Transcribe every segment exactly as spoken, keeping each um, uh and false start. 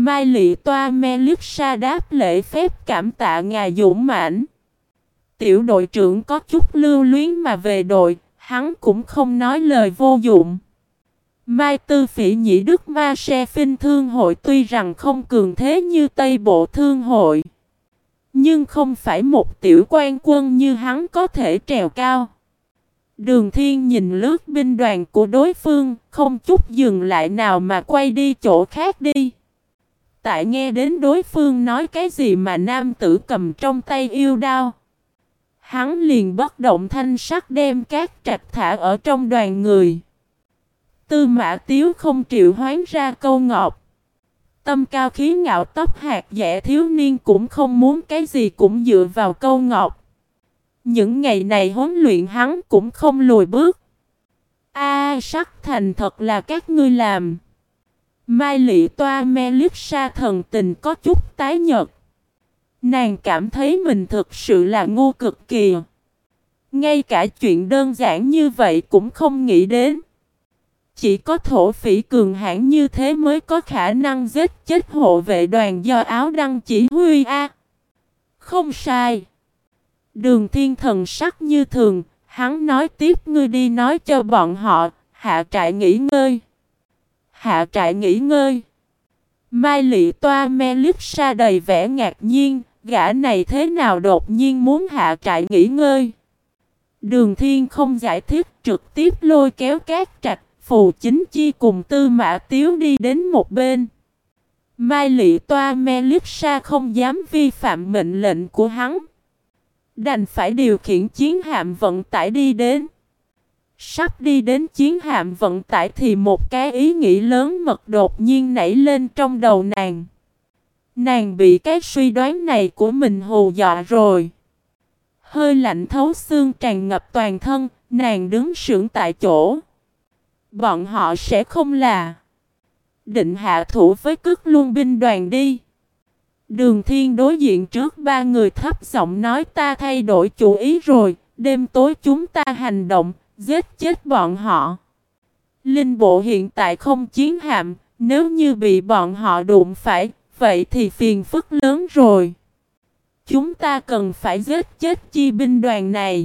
Mai Lị Toa Melissa đáp lễ phép cảm tạ ngài dũng mãnh. Tiểu đội trưởng có chút lưu luyến mà về đội, hắn cũng không nói lời vô dụng. Mai Tư Phỉ Nhĩ Đức Ma Se Phinh Thương hội tuy rằng không cường thế như Tây Bộ Thương hội, nhưng không phải một tiểu quan quân như hắn có thể trèo cao. Đường Thiên nhìn lướt binh đoàn của đối phương, không chút dừng lại nào mà quay đi chỗ khác đi. Tại nghe đến đối phương nói cái gì mà nam tử cầm trong tay yêu đao, hắn liền bất động thanh sắc đem các trạch thả ở trong đoàn người. Tư Mã Tiếu không chịu hoán ra câu ngọc. Tâm cao khí ngạo tóc hạt dẻ thiếu niên cũng không muốn cái gì cũng dựa vào câu ngọc. Những ngày này huấn luyện hắn cũng không lùi bước. A sắc thành thật là các ngươi làm. Mai Lị Toa Melissa thần tình có chút tái nhợt. Nàng cảm thấy mình thực sự là ngu cực kỳ. Ngay cả chuyện đơn giản như vậy cũng không nghĩ đến. Chỉ có thổ phỉ cường hãn như thế mới có khả năng giết chết hộ vệ đoàn do Áo Đăng chỉ huy a. Không sai. Đường Thiên thần sắc như thường, hắn nói tiếp ngươi đi nói cho bọn họ, hạ trại nghỉ ngơi. Hạ trại nghỉ ngơi. Mai Lị Toa Melissa đầy vẻ ngạc nhiên, gã này thế nào đột nhiên muốn hạ trại nghỉ ngơi. Đường Thiên không giải thích, trực tiếp lôi kéo các trạch, Phù Chính Chi cùng Tư Mã Tiếu đi đến một bên. Mai Lị Toa Melissa không dám vi phạm mệnh lệnh của hắn, đành phải điều khiển chiến hạm vận tải đi đến. Sắp đi đến chiến hạm vận tải thì một cái ý nghĩ lớn mật đột nhiên nảy lên trong đầu nàng. Nàng bị cái suy đoán này của mình hù dọa rồi. Hơi lạnh thấu xương tràn ngập toàn thân, nàng đứng sững tại chỗ. Bọn họ sẽ không là định hạ thủ với Cức Luân binh đoàn đi. Đường Thiên đối diện trước ba người thấp giọng nói ta thay đổi chủ ý rồi, đêm tối chúng ta hành động, giết chết bọn họ. Linh bộ hiện tại không chiến hạm, nếu như bị bọn họ đụng phải, vậy thì phiền phức lớn rồi. Chúng ta cần phải giết chết chi binh đoàn này.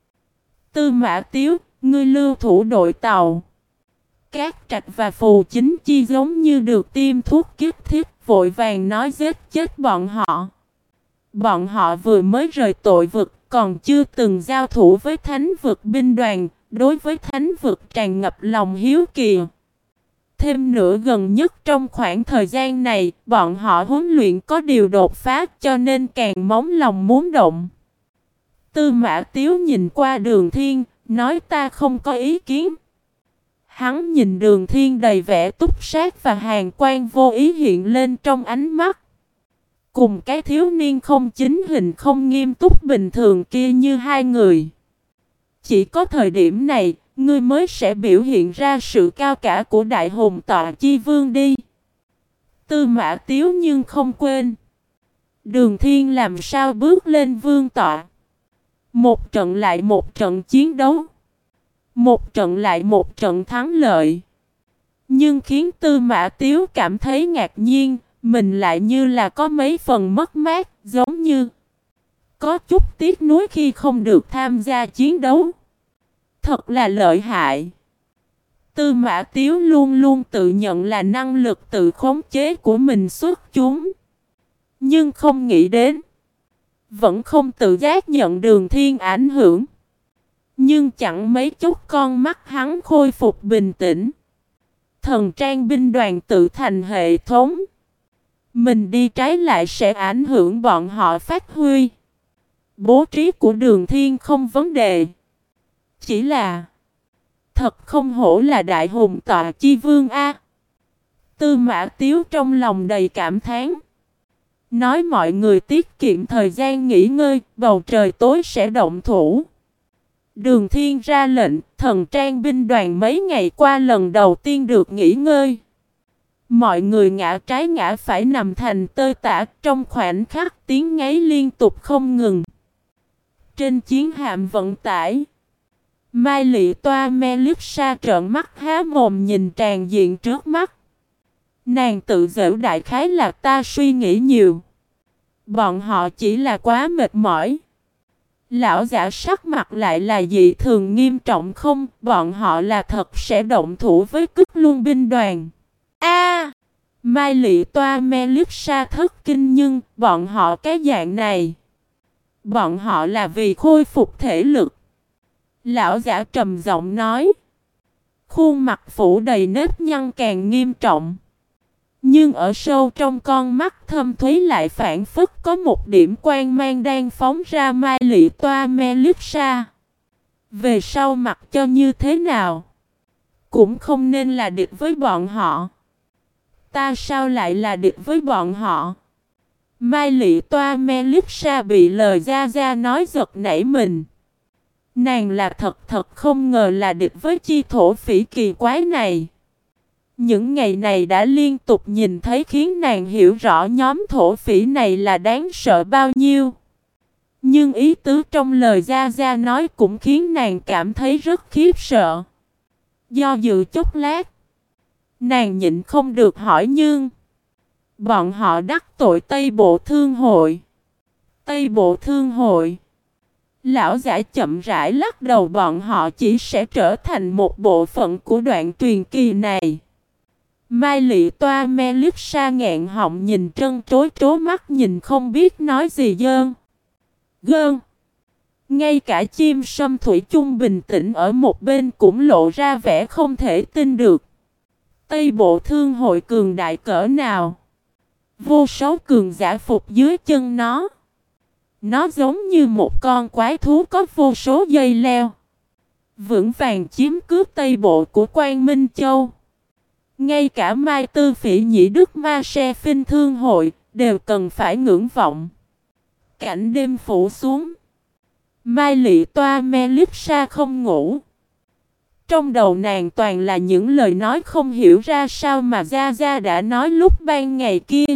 Tư Mã Tiếu, ngươi lưu thủ đội tàu. Các trạch và Phù Chính Chi giống như được tiêm thuốc kích thích, vội vàng nói giết chết bọn họ. Bọn họ vừa mới rời tội vực, còn chưa từng giao thủ với thánh vực binh đoàn, đối với thánh vực tràn ngập lòng hiếu kỳ. Thêm nữa gần nhất trong khoảng thời gian này, bọn họ huấn luyện có điều đột phá cho nên càng móng lòng muốn động. Tư Mã Tiếu nhìn qua Đường Thiên, nói ta không có ý kiến. Hắn nhìn Đường Thiên đầy vẻ túc sát và hàn quan vô ý hiện lên trong ánh mắt. Cùng cái thiếu niên không chính hình không nghiêm túc bình thường kia như hai người. Chỉ có thời điểm này, ngươi mới sẽ biểu hiện ra sự cao cả của đại hùng tọa chi vương đi. Tư Mã Tiếu nhưng không quên. Đường Thiên làm sao bước lên vương tọa. Một trận lại một trận chiến đấu. Một trận lại một trận thắng lợi. Nhưng khiến Tư Mã Tiếu cảm thấy ngạc nhiên, mình lại như là có mấy phần mất mát, giống như có chút tiếc nuối khi không được tham gia chiến đấu. Thật là lợi hại. Tư Mã Tiếu luôn luôn tự nhận là năng lực tự khống chế của mình xuất chúng. Nhưng không nghĩ đến, vẫn không tự giác nhận Đường Thiên ảnh hưởng. Nhưng chẳng mấy chốc con mắt hắn khôi phục bình tĩnh. Thần trang binh đoàn tự thành hệ thống. Mình đi trái lại sẽ ảnh hưởng bọn họ phát huy. Bố trí của Đường Thiên không vấn đề. Chỉ là thật không hổ là đại hùng tọa chi vương a. Tư Mã Tiếu trong lòng đầy cảm thán. Nói mọi người tiết kiệm thời gian nghỉ ngơi, bầu trời tối sẽ động thủ. Đường Thiên ra lệnh, thần trang binh đoàn mấy ngày qua lần đầu tiên được nghỉ ngơi. Mọi người ngã trái ngã phải nằm thành tơi tả trong khoảnh khắc tiếng ngáy liên tục không ngừng. Trên chiến hạm vận tải, Mai Lị Toa Melissa trợn mắt há mồm nhìn tràn diện trước mắt. Nàng tự giễu đại khái là ta suy nghĩ nhiều. Bọn họ chỉ là quá mệt mỏi. Lão giả sắc mặt lại là dị thường nghiêm trọng không? Bọn họ là thật sẽ động thủ với Cức Luân binh đoàn. A, Mai Lị Toa Melissa thất kinh, nhưng bọn họ cái dạng này. Bọn họ là vì khôi phục thể lực. Lão giả trầm giọng nói. Khuôn mặt phủ đầy nếp nhăn càng nghiêm trọng. Nhưng ở sâu trong con mắt thâm thúy lại phản phất có một điểm quang mang đang phóng ra. Mai Lị Toa Melissa. Về sau mặc cho như thế nào, cũng không nên là địch với bọn họ. Ta sao lại là địch với bọn họ? Mai Lị Toa Melissa bị lời Gia Gia nói giật nảy mình. Nàng là thật thật không ngờ là địch với chi thổ phỉ kỳ quái này. Những ngày này đã liên tục nhìn thấy khiến nàng hiểu rõ nhóm thổ phỉ này là đáng sợ bao nhiêu. Nhưng ý tứ trong lời Gia Gia nói cũng khiến nàng cảm thấy rất khiếp sợ. Do dự chốc lát, nàng nhịn không được hỏi, nhưng bọn họ đắc tội Tây Bộ Thương Hội. Tây Bộ Thương Hội? Lão giả chậm rãi lắc đầu. Bọn họ chỉ sẽ trở thành một bộ phận của đoạn truyền kỳ này. Mai Lị Toa Melissa nghẹn họng nhìn trân trối, trố mắt nhìn không biết nói gì dơn. Gơn. Ngay cả chim sâm thủy chung bình tĩnh ở một bên cũng lộ ra vẻ không thể tin được. Tây Bộ Thương Hội cường đại cỡ nào? Vô số cường giả phục dưới chân nó. Nó giống như một con quái thú có vô số dây leo, vững vàng chiếm cướp Tây Bộ của Quang Minh Châu. Ngay cả Mai Tư Phỉ Nhĩ Đức Ma Se Phinh Thương Hội đều cần phải ngưỡng vọng. Cảnh đêm phủ xuống. Mai Lị Toa Melissa không ngủ. Trong đầu nàng toàn là những lời nói không hiểu ra sao mà Gia Gia đã nói lúc ban ngày kia.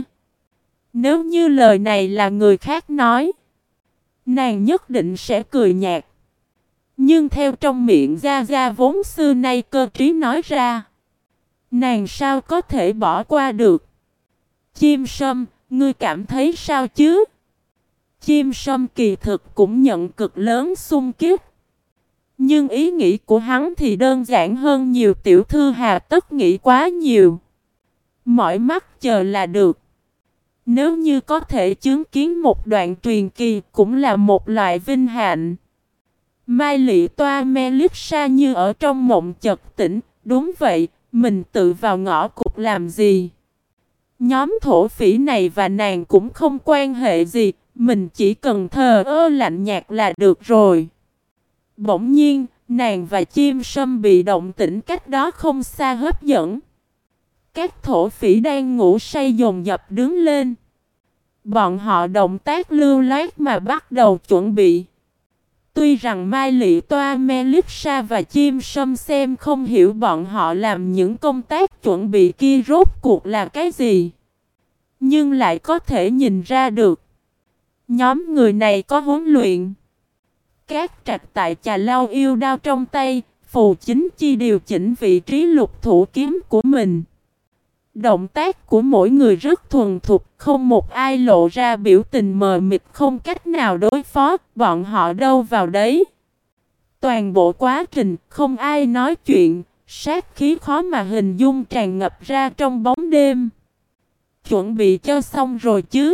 Nếu như lời này là người khác nói, nàng nhất định sẽ cười nhạt. Nhưng theo trong miệng Gia Gia vốn xưa nay cơ trí nói ra, nàng sao có thể bỏ qua được. Chim sâm, ngươi cảm thấy sao chứ? Chim sâm kỳ thực cũng nhận cực lớn xung kích. Nhưng ý nghĩ của hắn thì đơn giản hơn nhiều. Tiểu thư hà tất nghĩ quá nhiều. Mỏi mắt chờ là được. Nếu như có thể chứng kiến một đoạn truyền kỳ cũng là một loại vinh hạnh. Mai Lị Toa Melissa như ở trong mộng chợt tỉnh. Đúng vậy, mình tự vào ngõ cụt làm gì? Nhóm thổ phỉ này và nàng cũng không quan hệ gì. Mình chỉ cần thờ ơ lạnh nhạt là được rồi. Bỗng nhiên, nàng và chim sâm bị động tĩnh cách đó không xa hấp dẫn. Các thổ phỉ đang ngủ say dồn dập đứng lên. Bọn họ động tác lưu loát mà bắt đầu chuẩn bị. Tuy rằng Mai Lị Toa Melissa và chim sâm xem không hiểu bọn họ làm những công tác chuẩn bị kia rốt cuộc là cái gì, nhưng lại có thể nhìn ra được. Nhóm người này có huấn luyện. Các trạch tại Chà Lao yêu đao trong tay, Phù Chính Chi điều chỉnh vị trí lục thủ kiếm của mình. Động tác của mỗi người rất thuần thục, không một ai lộ ra biểu tình mờ mịt không cách nào đối phó, bọn họ đâu vào đấy. Toàn bộ quá trình, không ai nói chuyện, sát khí khó mà hình dung tràn ngập ra trong bóng đêm. Chuẩn bị cho xong rồi chứ?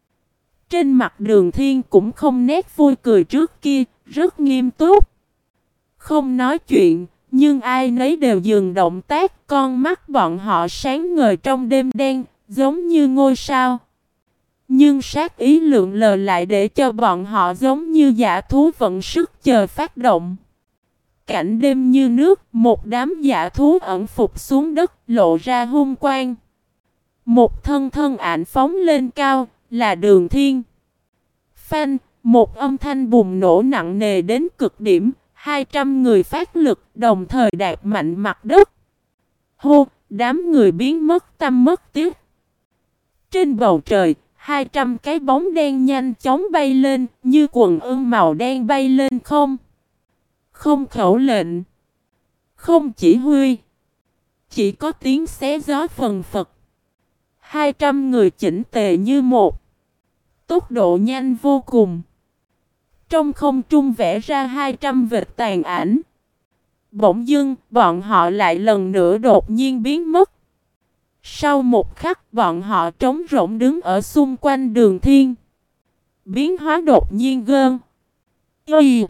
Trên mặt Đường Thiên cũng không nét vui cười trước kia, rất nghiêm túc. Không nói chuyện, nhưng ai nấy đều dừng động tác, con mắt bọn họ sáng ngời trong đêm đen, giống như ngôi sao. Nhưng sát ý lượng lờ lại để cho bọn họ giống như dã thú vận sức chờ phát động. Cảnh đêm như nước, một đám dã thú ẩn phục xuống đất, lộ ra hung quang. Một thân thân ảnh phóng lên cao, là Đường Thiên. Phanh, một âm thanh bùng nổ nặng nề đến cực điểm, hai trăm người phát lực đồng thời đạp mạnh mặt đất. Hô, đám người biến mất tăm mất tiếc. Trên bầu trời, hai trăm cái bóng đen nhanh chóng bay lên, như quần ưng màu đen bay lên không. Không khẩu lệnh, không chỉ huy, chỉ có tiếng xé gió phần phật. Hai trăm người chỉnh tề như một. Tốc độ nhanh vô cùng. Trong không trung vẽ ra hai trăm vệt tàn ảnh. Bỗng dưng, bọn họ lại lần nữa đột nhiên biến mất. Sau một khắc, bọn họ trống rỗng đứng ở xung quanh Đường Thiên. Biến hóa đột nhiên gơn. Y.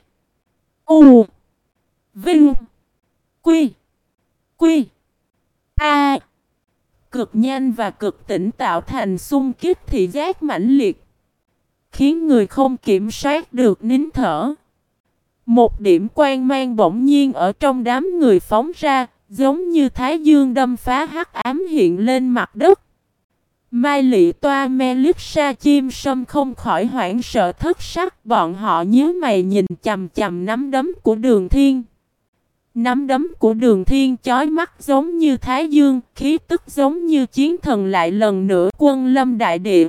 U. Vinh. Quy. Quy. A. Cực nhanh và cực tĩnh tạo thành xung kích thị giác mãnh liệt, khiến người không kiểm soát được nín thở. Một điểm quang mang bỗng nhiên ở trong đám người phóng ra, giống như thái dương đâm phá hắc ám hiện lên mặt đất. Mai Lị Toa Melissa chim sâm không khỏi hoảng sợ thất sắc, bọn họ nhíu mày nhìn chằm chằm nắm đấm của Đường Thiên. Nắm đấm của Đường Thiên chói mắt giống như thái dương, khí tức giống như chiến thần lại lần nữa quân lâm đại địa.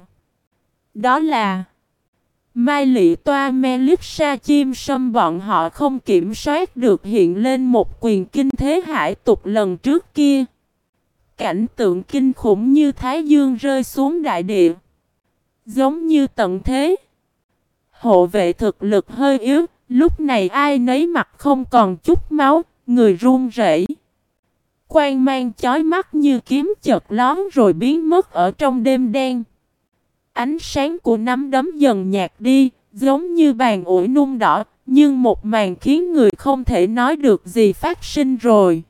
Đó là Mai Lị Toa Melissa chim sâm, bọn họ không kiểm soát được hiện lên một quyền kinh thế hải tục lần trước kia. Cảnh tượng kinh khủng như thái dương rơi xuống đại địa, giống như tận thế. Hộ vệ thực lực hơi yếu, lúc này ai nấy mặt không còn chút máu, người run rẩy. Quang mang chói mắt như kiếm chợt lóe rồi biến mất ở trong đêm đen. Ánh sáng của nắm đấm dần nhạt đi, giống như bàn ủi nung đỏ, nhưng một màn khiến người không thể nói được gì phát sinh rồi.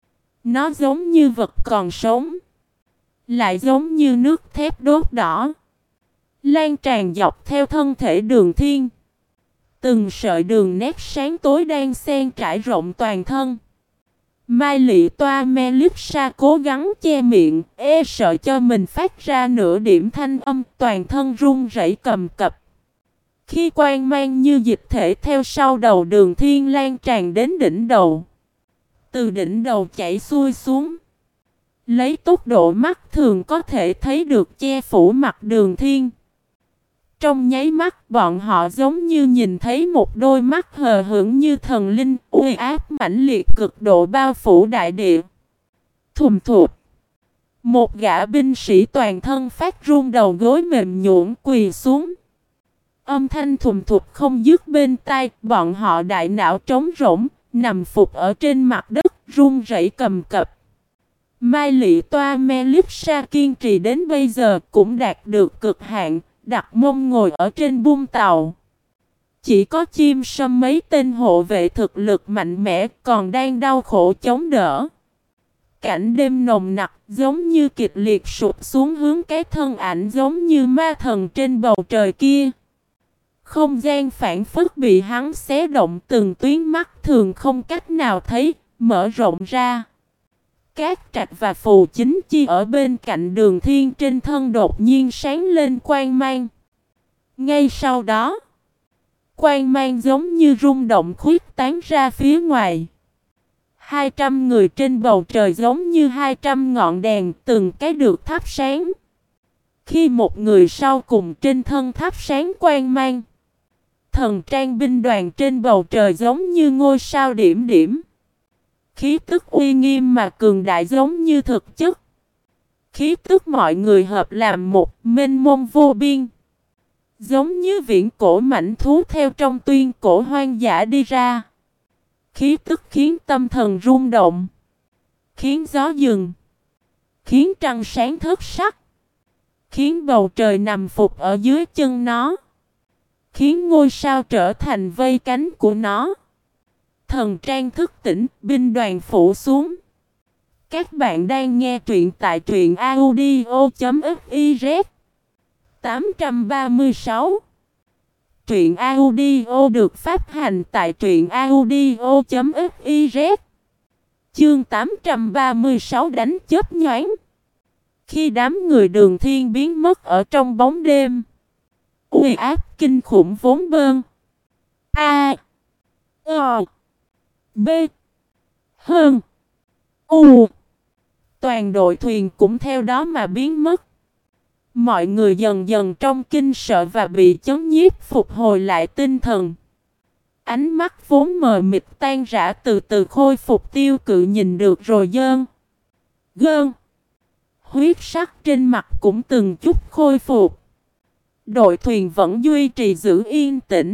Nó giống như vật còn sống, lại giống như nước thép đốt đỏ, lan tràn dọc theo thân thể Đường Thiên. Từng sợi đường nét sáng tối đang xen trải rộng toàn thân. Mai Lị Toa Melissa cố gắng che miệng, e sợ cho mình phát ra nửa điểm thanh âm, toàn thân run rẩy cầm cập. Khi quang mang như dịch thể theo sau đầu Đường Thiên lan tràn đến đỉnh đầu, từ đỉnh đầu chảy xuôi xuống, lấy tốc độ mắt thường có thể thấy được che phủ mặt Đường Thiên. Trong nháy mắt, bọn họ giống như nhìn thấy một đôi mắt hờ hững như thần linh, uy áp mãnh liệt cực độ bao phủ đại địa. Thùm thụt. Một gã binh sĩ toàn thân phát run, đầu gối mềm nhũn quỳ xuống. Âm thanh thùm thụt không dứt bên tai, bọn họ đại não trống rỗng, nằm phục ở trên mặt đất, run rẩy cầm cập. Mai Lị Toa Melissa kiên trì đến bây giờ cũng đạt được cực hạn, đặt mông ngồi ở trên bung tàu. Chỉ có chim sâm mấy tên hộ vệ thực lực mạnh mẽ còn đang đau khổ chống đỡ. Cảnh đêm nồng nặc giống như kịch liệt sụp xuống hướng cái thân ảnh giống như ma thần trên bầu trời kia. Không gian phản phất bị hắn xé động, từng tuyến mắt thường không cách nào thấy, mở rộng ra. Cát Trạch và Phù Chính Chi ở bên cạnh Đường Thiên trên thân đột nhiên sáng lên quang mang. Ngay sau đó, quang mang giống như rung động khuyết tán ra phía ngoài. Hai trăm người trên bầu trời giống như hai trăm ngọn đèn, từng cái được thắp sáng. Khi một người sau cùng trên thân thắp sáng quang mang, thần trang binh đoàn trên bầu trời giống như ngôi sao điểm điểm. Khí tức uy nghiêm mà cường đại giống như thực chất. Khí tức mọi người hợp làm một, mênh mông vô biên. Giống như viễn cổ mãnh thú theo trong tuyên cổ hoang dã đi ra. Khí tức khiến tâm thần rung động, khiến gió dừng, khiến trăng sáng thất sắc, khiến bầu trời nằm phục ở dưới chân nó, khiến ngôi sao trở thành vây cánh của nó. Thần trang thức tỉnh, binh đoàn phủ xuống. Các bạn đang nghe truyện tại truyện audio chấm fiz. tám trăm ba mươi sáu. Truyện audio được phát hành tại truyện audio chấm fiz. Chương tám trăm ba mươi sáu đánh chớp nhoáng. Khi đám người Đường Thiên biến mất ở trong bóng đêm, uy áp kinh khủng vốn bơn A O B Hơn U, toàn đội thuyền cũng theo đó mà biến mất. Mọi người dần dần trong kinh sợ và bị chấn nhiếp phục hồi lại tinh thần. Ánh mắt vốn mờ mịt tan rã từ từ khôi phục tiêu cự, nhìn được rồi dơn gơn huyết sắc trên mặt cũng từng chút khôi phục. Đội thuyền vẫn duy trì giữ yên tĩnh.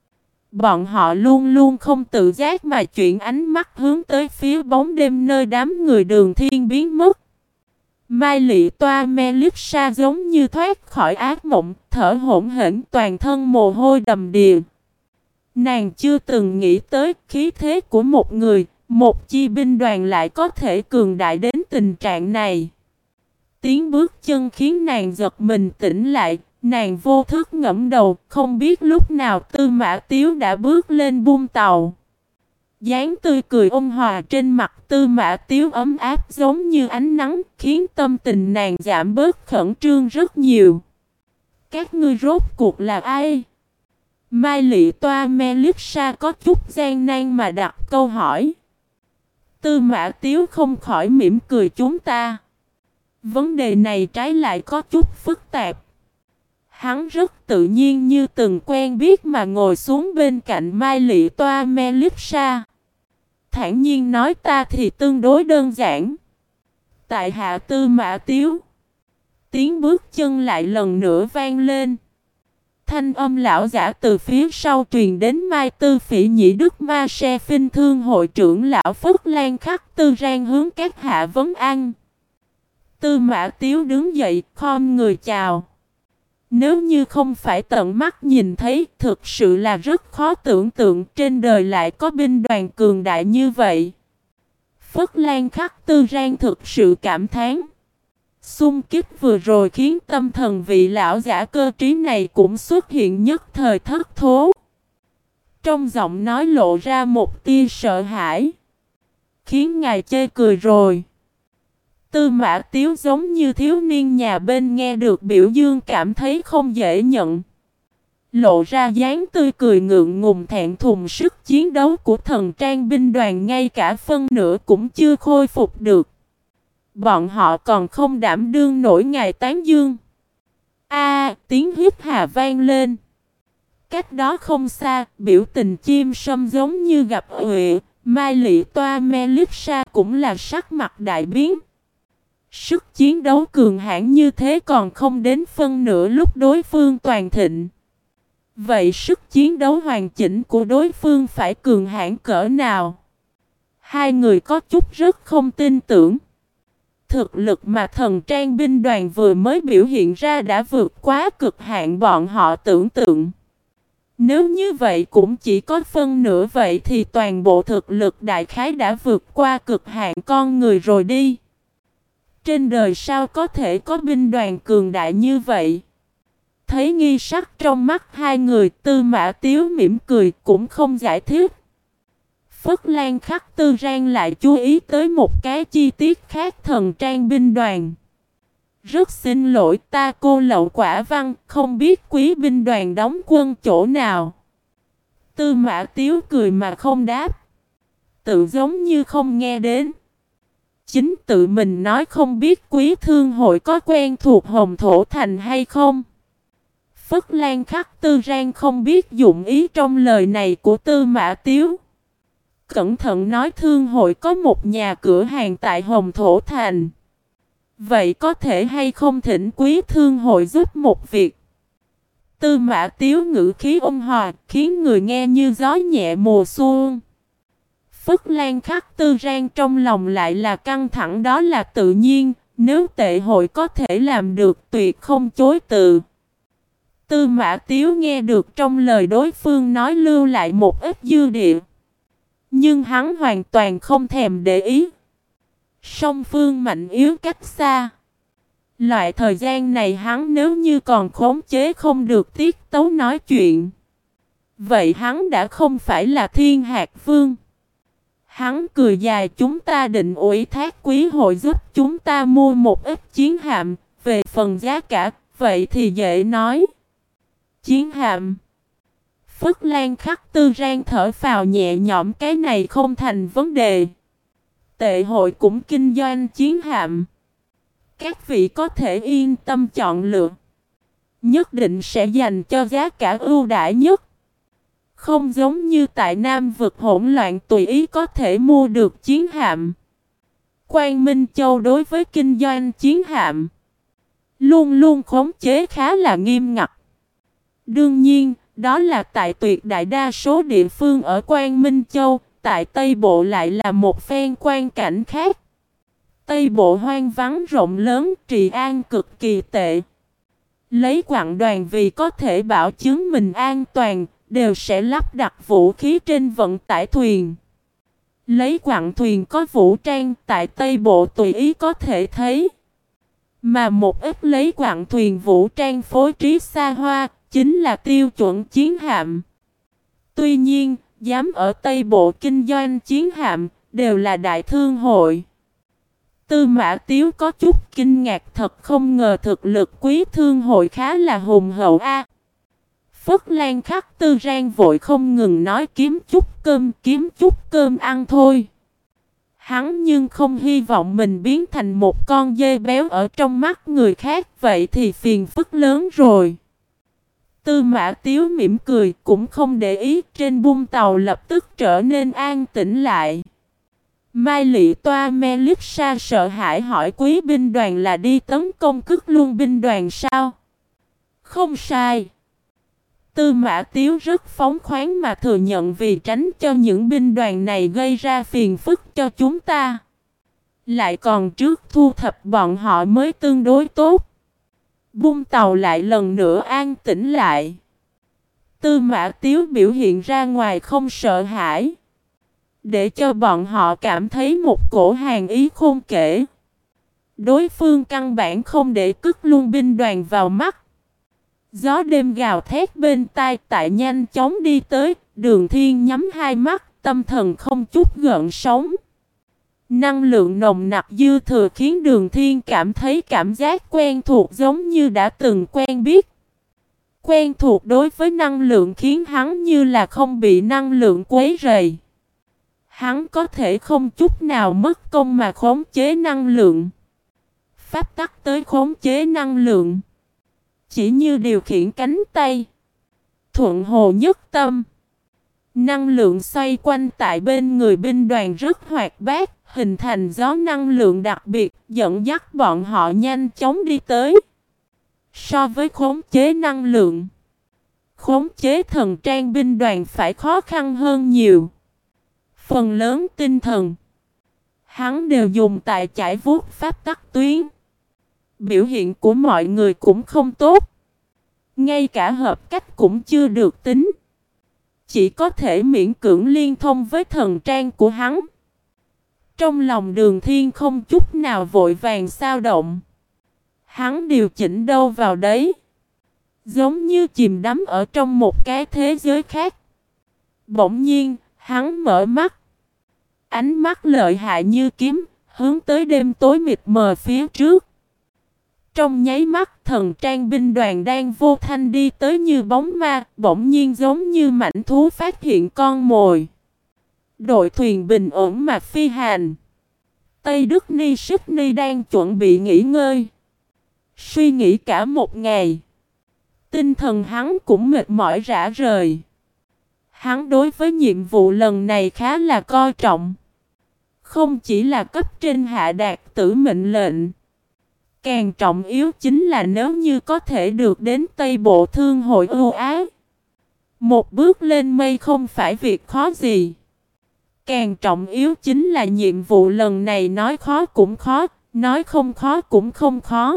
Bọn họ luôn luôn không tự giác mà chuyển ánh mắt hướng tới phía bóng đêm nơi đám người Đường Thiên biến mất. Mai Lị Toa Melissa giống như thoát khỏi ác mộng, thở hổn hển, toàn thân mồ hôi đầm đìa. Nàng chưa từng nghĩ tới khí thế của một người, một chi binh đoàn lại có thể cường đại đến tình trạng này. Tiếng bước chân khiến nàng giật mình tỉnh lại, nàng vô thức ngẫm đầu, không biết lúc nào Tư Mã Tiếu đã bước lên buông tàu. Dáng tươi cười ôn hòa trên mặt Tư Mã Tiếu ấm áp giống như ánh nắng, khiến tâm tình nàng giảm bớt khẩn trương rất nhiều. Các ngươi rốt cuộc là ai? Mai Lị Toa Melissa có chút gian nan mà đặt câu hỏi. Tư Mã Tiếu không khỏi mỉm cười chúng ta. Vấn đề này trái lại có chút phức tạp. Hắn rất tự nhiên như từng quen biết mà ngồi xuống bên cạnh Mai Lị Toa Melissa. Thản nhiên nói ta thì tương đối đơn giản. Tại hạ Tư Mã Tiếu. Tiếng bước chân lại lần nữa vang lên. Thanh âm lão giả từ phía sau truyền đến Mai Tư Phỉ Nhĩ Đức Ma Se Phinh Thương hội trưởng lão Phất Lan Khắc Tư Rang hướng các hạ vấn an. Tư Mã Tiếu đứng dậy, khom người chào. Nếu như không phải tận mắt nhìn thấy, thực sự là rất khó tưởng tượng trên đời lại có binh đoàn cường đại như vậy. Phất Lan Khắc Tư Rang thực sự cảm thán. Xung kích vừa rồi khiến tâm thần vị lão giả cơ trí này cũng xuất hiện nhất thời thất thố. Trong giọng nói lộ ra một tia sợ hãi. Khiến ngài chê cười rồi. Tư Mã Tiếu giống như thiếu niên nhà bên nghe được biểu dương cảm thấy không dễ nhận. Lộ ra dáng tươi cười ngượng ngùng thẹn thùng sức chiến đấu của thần trang binh đoàn ngay cả phân nửa cũng chưa khôi phục được. Bọn họ còn không đảm đương nổi ngài tán dương. A tiếng hít hà vang lên. Cách đó không xa, biểu tình chim sâm giống như gặp huệ, Mai Lị Toa Melissa cũng là sắc mặt đại biến. Sức chiến đấu cường hãn như thế còn không đến phân nửa lúc đối phương toàn thịnh. Vậy sức chiến đấu hoàn chỉnh của đối phương phải cường hãn cỡ nào? Hai người có chút rất không tin tưởng. Thực lực mà thần trang binh đoàn vừa mới biểu hiện ra đã vượt quá cực hạn bọn họ tưởng tượng. Nếu như vậy cũng chỉ có phân nửa vậy thì toàn bộ thực lực đại khái đã vượt qua cực hạn con người rồi đi. Trên đời sao có thể có binh đoàn cường đại như vậy? Thấy nghi sắc trong mắt hai người, Tư Mã Tiếu mỉm cười cũng không giải thích. Phất Lan Khắc Tư Rang lại chú ý tới một cái chi tiết khác thần trang binh đoàn. Rất xin lỗi ta cô lậu quả văn, không biết quý binh đoàn đóng quân chỗ nào. Tư Mã Tiếu cười mà không đáp. Tự giống như không nghe đến. Chính tự mình nói không biết quý thương hội có quen thuộc Hồng Thổ Thành hay không. Phất Lan Khắc Tư Rang không biết dụng ý trong lời này của Tư Mã Tiếu. Cẩn thận nói thương hội có một nhà cửa hàng tại Hồng Thổ Thành. Vậy có thể hay không thỉnh quý thương hội giúp một việc? Tư Mã Tiếu ngữ khí ôn hòa, khiến người nghe như gió nhẹ mùa xuân. Phất Lan Khắc Tư Rang trong lòng lại là căng thẳng đó là tự nhiên, nếu tệ hội có thể làm được tuyệt không chối từ. Tư Mã Tiếu nghe được trong lời đối phương nói lưu lại một ít dư địa. Nhưng hắn hoàn toàn không thèm để ý. Song phương mạnh yếu cách xa. Loại thời gian này hắn nếu như còn khống chế không được tiết tấu nói chuyện. Vậy hắn đã không phải là Thiên Hạc Vương. Hắn cười dài chúng ta định ủy thác quý hội giúp chúng ta mua một ít chiến hạm. Về phần giá cả, vậy thì dễ nói. Chiến hạm. Phất Lan Khắc Tư Rang thở phào nhẹ nhõm cái này không thành vấn đề. Tệ hội cũng kinh doanh chiến hạm. Các vị có thể yên tâm chọn lựa. Nhất định sẽ dành cho giá cả ưu đãi nhất. Không giống như tại Nam vực hỗn loạn tùy ý có thể mua được chiến hạm. Quang Minh Châu đối với kinh doanh chiến hạm luôn luôn khống chế khá là nghiêm ngặt. Đương nhiên, đó là tại tuyệt đại đa số địa phương ở Quang Minh Châu, tại Tây Bộ lại là một phen quan cảnh khác. Tây Bộ hoang vắng rộng lớn, trị an cực kỳ tệ. Lấy quặng đoàn vì có thể bảo chứng mình an toàn, đều sẽ lắp đặt vũ khí trên vận tải thuyền. Lấy quặng thuyền có vũ trang tại Tây Bộ tùy ý có thể thấy. Mà một ít lấy quặng thuyền vũ trang phối trí xa hoa, chính là tiêu chuẩn chiến hạm. Tuy nhiên, dám ở Tây Bộ kinh doanh chiến hạm, đều là đại thương hội. Tư Mã Tiếu có chút kinh ngạc, thật không ngờ thực lực quý thương hội khá là hùng hậu a. Phất Lan Khắc Tư Rang vội không ngừng nói kiếm chút cơm, kiếm chút cơm ăn thôi. Hắn nhưng không hy vọng mình biến thành một con dê béo ở trong mắt người khác, vậy thì phiền phức lớn rồi. Tư Mã Tiếu mỉm cười, cũng không để ý, trên bung tàu lập tức trở nên an tĩnh lại. Mai Lị Toa Melissa sợ hãi hỏi quý binh đoàn là đi tấn công Cức Luân binh đoàn sao? Không sai. Tư Mã Tiếu rất phóng khoáng mà thừa nhận, vì tránh cho những binh đoàn này gây ra phiền phức cho chúng ta. Lại còn trước thu thập bọn họ mới tương đối tốt. Bung tàu lại lần nữa an tĩnh lại. Tư Mã Tiếu biểu hiện ra ngoài không sợ hãi, để cho bọn họ cảm thấy một cổ hàn ý khôn kể. Đối phương căn bản không để Cức Luân binh đoàn vào mắt. Gió đêm gào thét bên tai, tại nhanh chóng đi tới, Đường Thiên nhắm hai mắt, tâm thần không chút gợn sóng. Năng lượng nồng nặc dư thừa khiến Đường Thiên cảm thấy cảm giác quen thuộc, giống như đã từng quen biết. Quen thuộc đối với năng lượng khiến hắn như là không bị năng lượng quấy rầy. Hắn có thể không chút nào mất công mà khống chế năng lượng. Pháp tắc tới khống chế năng lượng, chỉ như điều khiển cánh tay. Thuận hồ nhất tâm. Năng lượng xoay quanh tại bên người binh đoàn rất hoạt bát, hình thành gió năng lượng đặc biệt, dẫn dắt bọn họ nhanh chóng đi tới. So với khống chế năng lượng, khống chế thần trang binh đoàn phải khó khăn hơn nhiều. Phần lớn tinh thần, hắn đều dùng tại chải vuốt pháp tắc tuyến. Biểu hiện của mọi người cũng không tốt. Ngay cả hợp cách cũng chưa được tính. Chỉ có thể miễn cưỡng liên thông với thần trang của hắn. Trong lòng Đường Thiên không chút nào vội vàng xao động. Hắn điều chỉnh đâu vào đấy, giống như chìm đắm ở trong một cái thế giới khác. Bỗng nhiên, hắn mở mắt. Ánh mắt lợi hại như kiếm, hướng tới đêm tối mịt mờ phía trước. Trong nháy mắt, thần trang binh đoàn đang vô thanh đi tới như bóng ma, bỗng nhiên giống như mãnh thú phát hiện con mồi. Đội thuyền bình ổn mà phi hành. Tây Đức Ni Sydney đang chuẩn bị nghỉ ngơi. Suy nghĩ cả một ngày, tinh thần hắn cũng mệt mỏi rã rời. Hắn đối với nhiệm vụ lần này khá là coi trọng. Không chỉ là cấp trên hạ đạt tử mệnh lệnh, càng trọng yếu chính là nếu như có thể được đến Tây Bộ Thương hội ưu ái, một bước lên mây không phải việc khó gì. Càng trọng yếu chính là nhiệm vụ lần này nói khó cũng khó, nói không khó cũng không khó.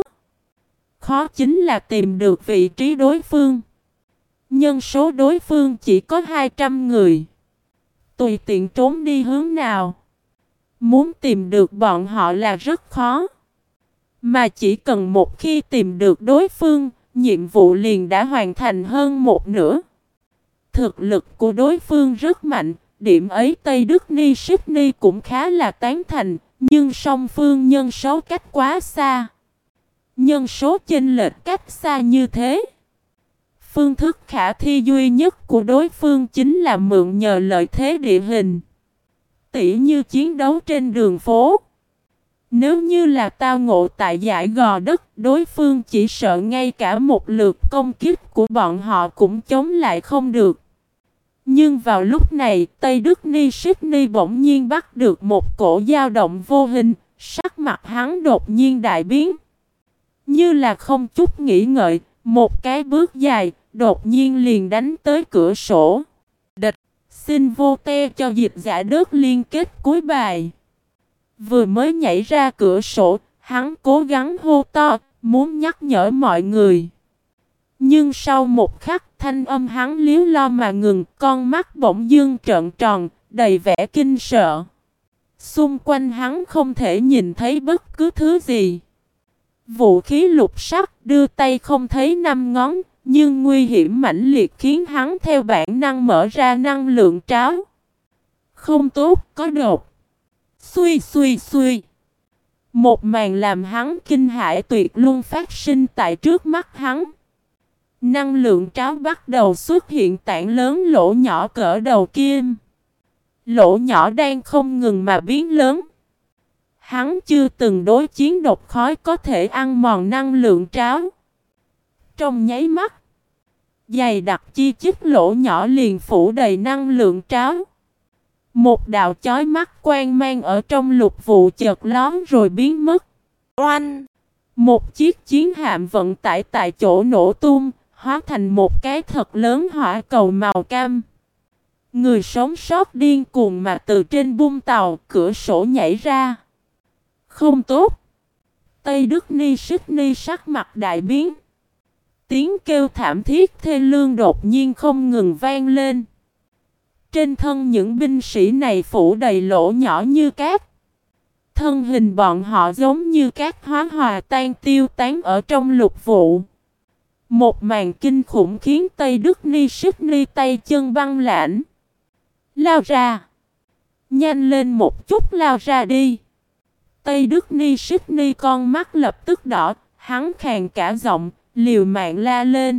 Khó chính là tìm được vị trí đối phương. Nhân số đối phương chỉ có hai trăm người. Tùy tiện trốn đi hướng nào, muốn tìm được bọn họ là rất khó. Mà chỉ cần một khi tìm được đối phương, nhiệm vụ liền đã hoàn thành hơn một nửa. Thực lực của đối phương rất mạnh, điểm ấy Tây Đức Ni Sydney cũng khá là tán thành, nhưng song phương nhân số cách quá xa. Nhân số chênh lệch cách xa như thế, phương thức khả thi duy nhất của đối phương chính là mượn nhờ lợi thế địa hình. Tỉ như chiến đấu trên đường phố. Nếu như là tao ngộ tại dải gò đất, đối phương chỉ sợ ngay cả một lượt công kích của bọn họ cũng chống lại không được. Nhưng vào lúc này, Tây Đức Ni Sydney bỗng nhiên bắt được một cổ dao động vô hình, sắc mặt hắn đột nhiên đại biến. Như là không chút nghĩ ngợi, một cái bước dài, đột nhiên liền đánh tới cửa sổ. Địch, xin vô te cho dịch giả đớt liên kết cuối bài. Vừa mới nhảy ra cửa sổ, hắn cố gắng hô to, muốn nhắc nhở mọi người. Nhưng sau một khắc, thanh âm hắn líu lo mà ngừng, con mắt bỗng dưng trợn tròn, đầy vẻ kinh sợ. Xung quanh hắn không thể nhìn thấy bất cứ thứ gì. Vũ khí lục sắc đưa tay không thấy năm ngón, nhưng nguy hiểm mãnh liệt khiến hắn theo bản năng mở ra năng lượng tráo. Không tốt, có độc. Xuy xuy xuy. Một màn làm hắn kinh hãi tuyệt luôn phát sinh tại trước mắt hắn. Năng lượng tráo bắt đầu xuất hiện tảng lớn lỗ nhỏ cỡ đầu kim. Lỗ nhỏ đang không ngừng mà biến lớn. Hắn chưa từng đối chiến độc khói có thể ăn mòn năng lượng tráo. Trong nháy mắt, dày đặc chi chít lỗ nhỏ liền phủ đầy năng lượng tráo. Một đạo chói mắt quang mang ở trong lục vụ chợt lón rồi biến mất. Oanh! Một chiếc chiến hạm vận tải tại chỗ nổ tung, hóa thành một cái thật lớn hỏa cầu màu cam. Người sống sót điên cuồng mà từ trên bung tàu, cửa sổ nhảy ra. Không tốt! Tây Đức Ni Xích Ni sắc mặt đại biến. Tiếng kêu thảm thiết thê lương đột nhiên không ngừng vang lên. Trên thân những binh sĩ này phủ đầy lỗ nhỏ như cát. Thân hình bọn họ giống như cát hóa hòa tan tiêu tán ở trong lục vụ. Một màn kinh khủng khiến Tây Đức Ni Xích Ni tay chân băng lãnh. Lao ra! Nhanh lên một chút lao ra đi! Tây Đức Ni Xích Ni con mắt lập tức đỏ, hắn khàn cả giọng, liều mạng la lên.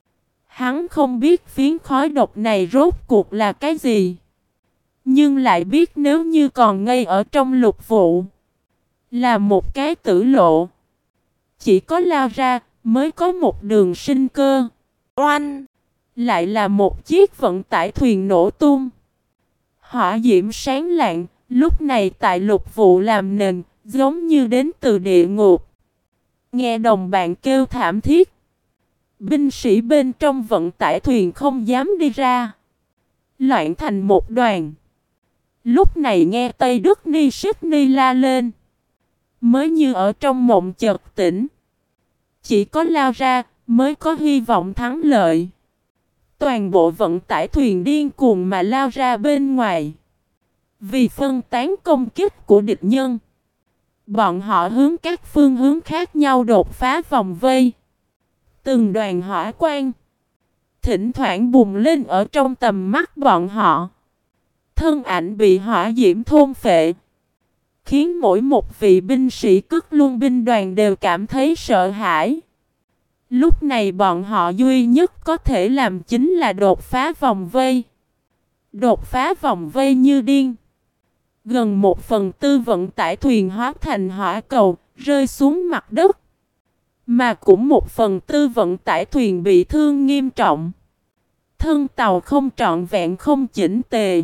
Hắn không biết phiến khói độc này rốt cuộc là cái gì. Nhưng lại biết nếu như còn ngây ở trong lục vụ, là một cái tử lộ. Chỉ có lao ra, mới có một đường sinh cơ. Oanh! Lại là một chiếc vận tải thuyền nổ tung. Hỏa diễm sáng lạng, lúc này tại lục vụ làm nền, giống như đến từ địa ngục. Nghe đồng bạn kêu thảm thiết. Binh sĩ bên trong vận tải thuyền không dám đi ra. Loạn thành một đoàn. Lúc này nghe Tây Đức Ni Xích Ni la lên. Mới như ở trong mộng chợt tỉnh. Chỉ có lao ra mới có hy vọng thắng lợi. Toàn bộ vận tải thuyền điên cuồng mà lao ra bên ngoài. Vì phân tán công kích của địch nhân, bọn họ hướng các phương hướng khác nhau đột phá vòng vây. Từng đoàn hỏa quang thỉnh thoảng bùng lên ở trong tầm mắt bọn họ. Thân ảnh bị hỏa diễm thôn phệ, khiến mỗi một vị binh sĩ cất luân binh đoàn đều cảm thấy sợ hãi. Lúc này bọn họ duy nhất có thể làm chính là đột phá vòng vây. Đột phá vòng vây như điên. Gần một phần tư vận tải thuyền hóa thành hỏa cầu, rơi xuống mặt đất. Mà cũng một phần tư vận tải thuyền bị thương nghiêm trọng. Thân tàu không trọn vẹn không chỉnh tề.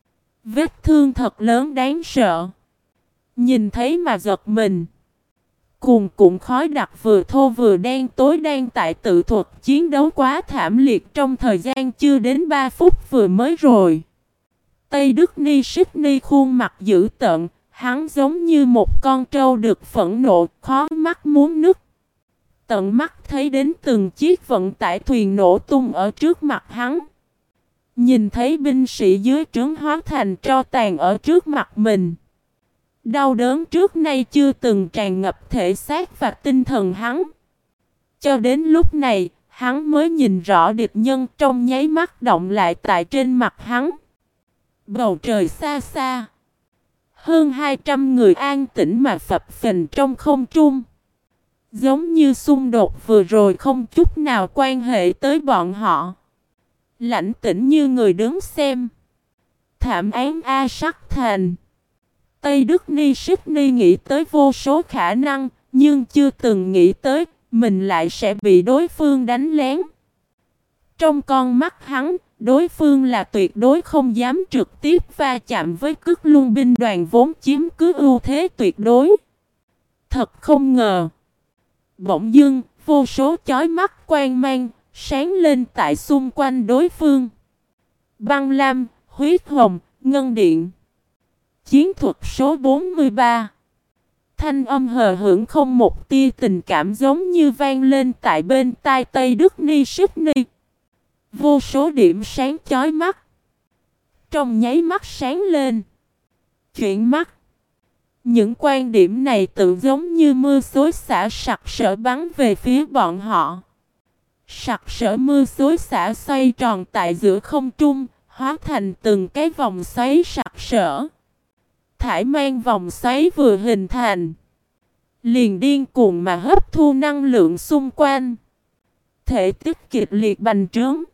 Vết thương thật lớn đáng sợ. Nhìn thấy mà giật mình. Cuồn cuộn khói đặc vừa thô vừa đen tối đang tại tự thuật chiến đấu quá thảm liệt trong thời gian chưa đến ba phút vừa mới rồi. Tây Đức Ni Xích Ni khuôn mặt dữ tợn, hắn giống như một con trâu được phẫn nộ, khó mắt muốn nứt. Tận mắt thấy đến từng chiếc vận tải thuyền nổ tung ở trước mặt hắn. Nhìn thấy binh sĩ dưới trướng hóa thành tro tàn ở trước mặt mình. Đau đớn trước nay chưa từng tràn ngập thể xác và tinh thần hắn. Cho đến lúc này, hắn mới nhìn rõ địch nhân trong nháy mắt động lại tại trên mặt hắn. Bầu trời xa xa. Hơn hai trăm người an tĩnh mà phập phình trong không trung. Giống như xung đột vừa rồi không chút nào quan hệ tới bọn họ. Lãnh tĩnh như người đứng xem. Thảm án A Sắc Thành. Tây Đức Ni Xích Ni nghĩ tới vô số khả năng, nhưng chưa từng nghĩ tới mình lại sẽ bị đối phương đánh lén. Trong con mắt hắn, Đối phương là tuyệt đối không dám trực tiếp va chạm với cước luân binh đoàn vốn chiếm cứ ưu thế tuyệt đối. Thật không ngờ. Bỗng dưng, vô số chói mắt quang mang, sáng lên tại xung quanh đối phương. Băng lam, huyết hồng, ngân điện. Chiến thuật số bốn mươi ba. Thanh âm hờ hững không một tia tình cảm giống như vang lên tại bên tai Tây Đức Ni Sức Ni. Vô số điểm sáng chói mắt. Trong nháy mắt sáng lên. Chuyển mắt. Những quan điểm này tự giống như mưa xối xả sặc sỡ bắn về phía bọn họ. Sặc sỡ mưa xối xả xoay tròn tại giữa không trung, hóa thành từng cái vòng xoáy sặc sỡ. Thải mang vòng xoáy vừa hình thành, liền điên cuồng mà hấp thu năng lượng xung quanh. Thể tích kịch liệt bành trướng,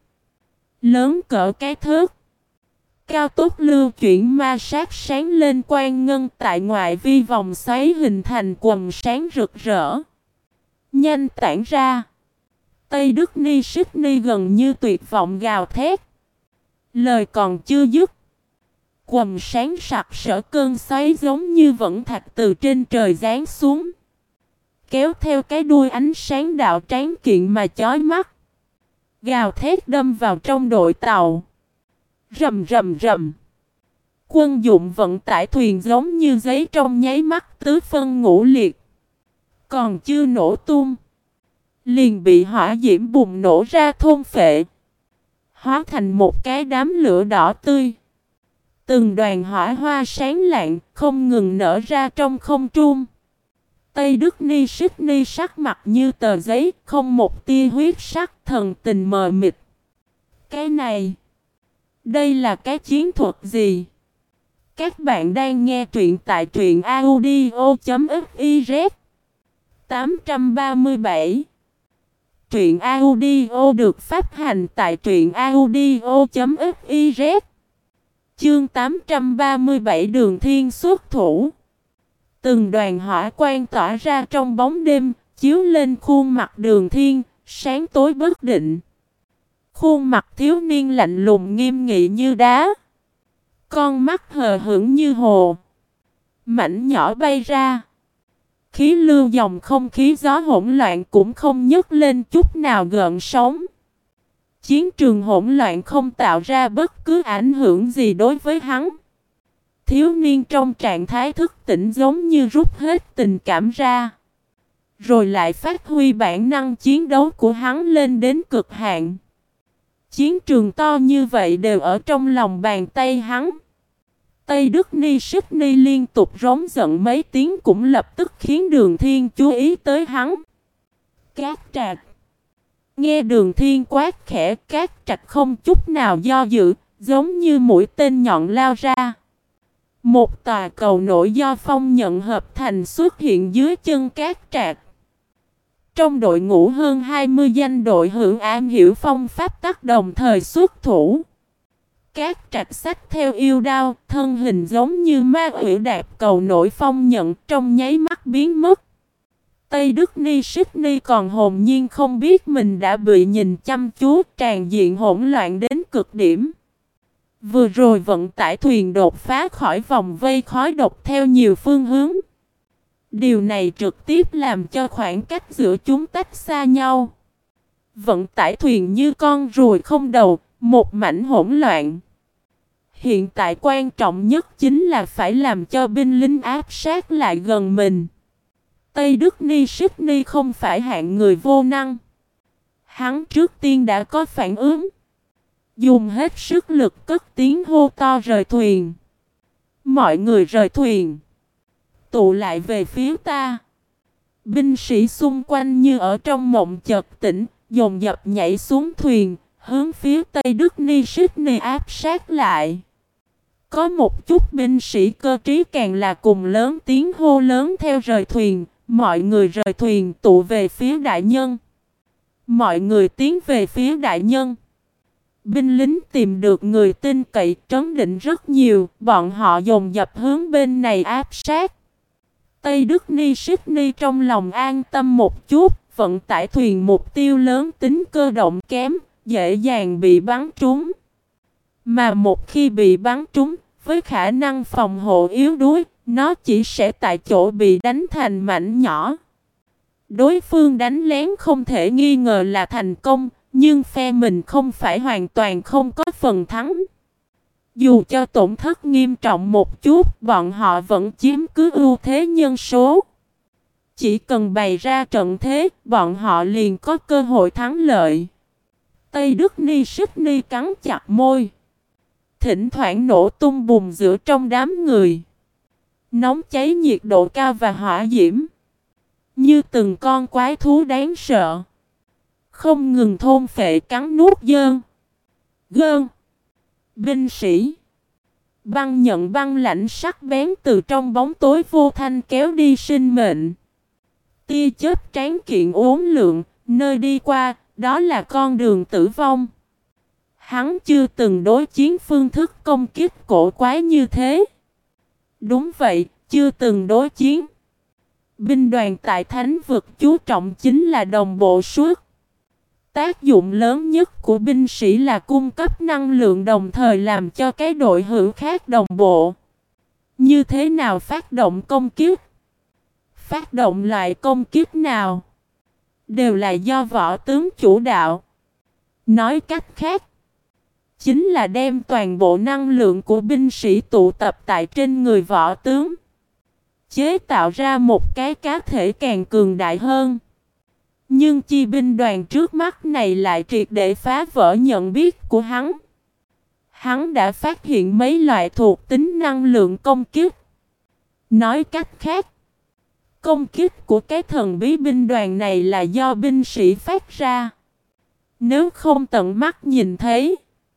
lớn cỡ cái thớt. Cao tốc lưu chuyển ma sát sáng lên quang ngân tại ngoại vi vòng xoáy hình thành quầng sáng rực rỡ. Nhanh tản ra. Tây Đức Ni Sức Ni gần như tuyệt vọng gào thét. Lời còn chưa dứt. Quầng sáng sặc sỡ cơn xoáy giống như vẫn thạch từ trên trời giáng xuống. Kéo theo cái đuôi ánh sáng đạo tráng kiện mà chói mắt. Gào thét đâm vào trong đội tàu. Rầm rầm rầm. Quân dụng vận tải thuyền giống như giấy trong nháy mắt tứ phân ngũ liệt. Còn chưa nổ tung, liền bị hỏa diễm bùng nổ ra thôn phệ. Hóa thành một cái đám lửa đỏ tươi. Từng đoàn hỏa hoa sáng lạng không ngừng nở ra trong không trung. Tây Đức Ni Sức Ni sắc mặt như tờ giấy, không một tia huyết sắc, thần tình mờ mịt. Cái này, đây là cái chiến thuật gì? Các bạn đang nghe truyện tại truyện audio chấm fiz. tám trăm ba mươi bảy. Truyện audio được phát hành tại truyện audio chấm fiz. Chương tám trăm ba mươi bảy Đường Thiên xuất thủ. Từng đoàn hỏa quang tỏa ra trong bóng đêm, chiếu lên khuôn mặt Đường Thiên, sáng tối bất định. Khuôn mặt thiếu niên lạnh lùng nghiêm nghị như đá. Con mắt hờ hững như hồ. Mảnh nhỏ bay ra. Khí lưu dòng không khí gió hỗn loạn cũng không nhấc lên chút nào gợn sóng. Chiến trường hỗn loạn không tạo ra bất cứ ảnh hưởng gì đối với hắn. Thiếu niên trong trạng thái thức tỉnh giống như rút hết tình cảm ra. Rồi lại phát huy bản năng chiến đấu của hắn lên đến cực hạn. Chiến trường to như vậy đều ở trong lòng bàn tay hắn. Tây Đức Ni Sức Ni liên tục rống giận mấy tiếng cũng lập tức khiến Đường Thiên chú ý tới hắn. Cát Trạch. Nghe Đường Thiên quát khẽ, Cát Trạch không chút nào do dự, giống như mũi tên nhọn lao ra. Một tòa cầu nổi do phong nhận hợp thành xuất hiện dưới chân Cát Trạch. Trong đội ngũ hơn hai mươi danh đội hữu am hiểu phong pháp tắc đồng thời xuất thủ. Cát Trạch xách theo yêu đao, thân hình giống như ma quỷ đạp cầu nổi phong nhận trong nháy mắt biến mất. Tây Đức Ni Sức Ni còn hồn nhiên không biết mình đã bị nhìn chăm chú, tràn diện hỗn loạn đến cực điểm. Vừa rồi vận tải thuyền đột phá khỏi vòng vây khói độc theo nhiều phương hướng. Điều này trực tiếp làm cho khoảng cách giữa chúng tách xa nhau. Vận tải thuyền như con ruồi không đầu, một mảnh hỗn loạn. Hiện tại quan trọng nhất chính là phải làm cho binh lính áp sát lại gần mình. Tây Đức Ni Sức Ni không phải hạng người vô năng. Hắn trước tiên đã có phản ứng. Dùng hết sức lực cất tiếng hô to rời thuyền. Mọi người rời thuyền. Tụ lại về phía ta. Binh sĩ xung quanh như ở trong mộng chợt tỉnh, dồn dập nhảy xuống thuyền, hướng phía Tây Đức Ni Sức Ni áp sát lại. Có một chút binh sĩ cơ trí càng là cùng lớn tiếng hô lớn theo rời thuyền, mọi người rời thuyền tụ về phía đại nhân. Mọi người tiến về phía đại nhân. Binh lính tìm được người tin cậy trấn định rất nhiều, bọn họ dồn dập hướng bên này áp sát. Tây Đức Ni Sức Ni trong lòng an tâm một chút, vận tải thuyền mục tiêu lớn tính cơ động kém, dễ dàng bị bắn trúng. Mà một khi bị bắn trúng, với khả năng phòng hộ yếu đuối, nó chỉ sẽ tại chỗ bị đánh thành mảnh nhỏ. Đối phương đánh lén không thể nghi ngờ là thành công, nhưng phe mình không phải hoàn toàn không có phần thắng. Dù cho tổn thất nghiêm trọng một chút, bọn họ vẫn chiếm cứ ưu thế nhân số. Chỉ cần bày ra trận thế, bọn họ liền có cơ hội thắng lợi. Tây Đức Ni Sít Ni cắn chặt môi. Thỉnh thoảng nổ tung bùng giữa trong đám người. Nóng cháy nhiệt độ cao và hỏa diễm. Như từng con quái thú đáng sợ. Không ngừng thôn phệ cắn nuốt dơn. Gơn. Binh sĩ. Băng nhận băng lãnh sắc bén từ trong bóng tối vô thanh kéo đi sinh mệnh. Tia chớp tráng kiện uốn lượn, nơi đi qua, đó là con đường tử vong. Hắn chưa từng đối chiến phương thức công kích cổ quái như thế. Đúng vậy, chưa từng đối chiến. Binh đoàn tại Thánh vực chú trọng chính là đồng bộ suốt. Tác dụng lớn nhất của binh sĩ là cung cấp năng lượng đồng thời làm cho cái đội hữu khác đồng bộ. Như thế nào phát động công kích? Phát động loại công kích nào? Đều là do võ tướng chủ đạo. Nói cách khác, chính là đem toàn bộ năng lượng của binh sĩ tụ tập tại trên người võ tướng. Chế tạo ra một cái cá thể càng cường đại hơn. Nhưng chi binh đoàn trước mắt này lại triệt để phá vỡ nhận biết của hắn. Hắn đã phát hiện mấy loại thuộc tính năng lượng công kích. Nói cách khác, công kích của cái thần bí binh đoàn này là do binh sĩ phát ra. Nếu không tận mắt nhìn thấy,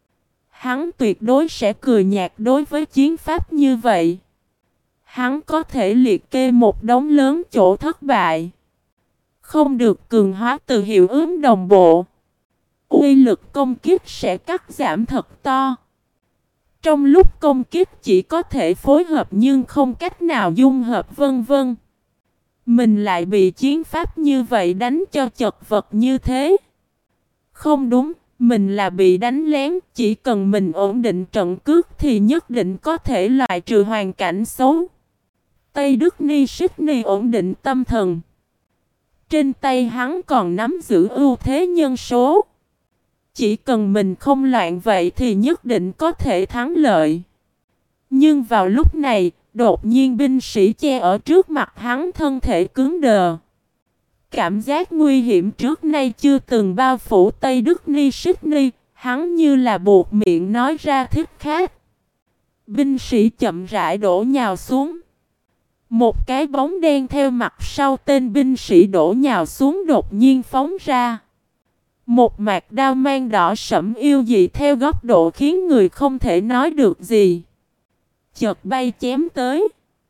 hắn tuyệt đối sẽ cười nhạt đối với chiến pháp như vậy. Hắn có thể liệt kê một đống lớn chỗ thất bại. Không được cường hóa từ hiệu ứng đồng bộ. Uy lực công kích sẽ cắt giảm thật to. Trong lúc công kích chỉ có thể phối hợp nhưng không cách nào dung hợp vân vân. Mình lại bị chiến pháp như vậy đánh cho chật vật như thế. Không đúng, mình là bị đánh lén. Chỉ cần mình ổn định trận cước thì nhất định có thể loại trừ hoàn cảnh xấu. Tây Đức Ni Sít Ni ổn định tâm thần. Trên tay hắn còn nắm giữ ưu thế nhân số. Chỉ cần mình không loạn vậy thì nhất định có thể thắng lợi. Nhưng vào lúc này, đột nhiên binh sĩ che ở trước mặt hắn thân thể cứng đờ. Cảm giác nguy hiểm trước nay chưa từng bao phủ Tây Đức Ni Sít Ni, hắn như là buộc miệng nói ra thích khác. Binh sĩ chậm rãi đổ nhào xuống. Một cái bóng đen theo mặt sau tên binh sĩ đổ nhào xuống đột nhiên phóng ra. Một mạc đao mang đỏ sẫm yêu dị theo góc độ khiến người không thể nói được gì. Chợt bay chém tới.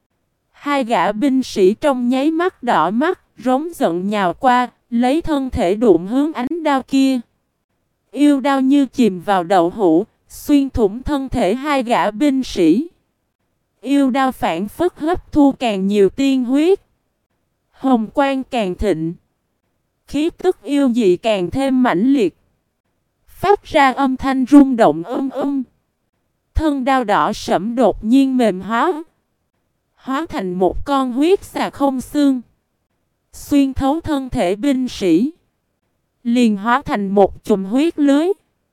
Hai gã binh sĩ trong nháy mắt đỏ mắt, rống giận nhào qua, lấy thân thể đụng hướng ánh đao kia. Yêu đao như chìm vào đậu hũ, xuyên thủng thân thể hai gã binh sĩ. Yêu đao phản phất hấp thu càng nhiều tiên huyết. Hồng quang càng thịnh. Khí tức yêu dị càng thêm mãnh liệt. Phát ra âm thanh rung động âm âm. Thân đao đỏ sẫm đột nhiên mềm hóa. Hóa thành một con huyết xà không xương. Xuyên thấu thân thể binh sĩ. Liền hóa thành một chùm huyết lưới.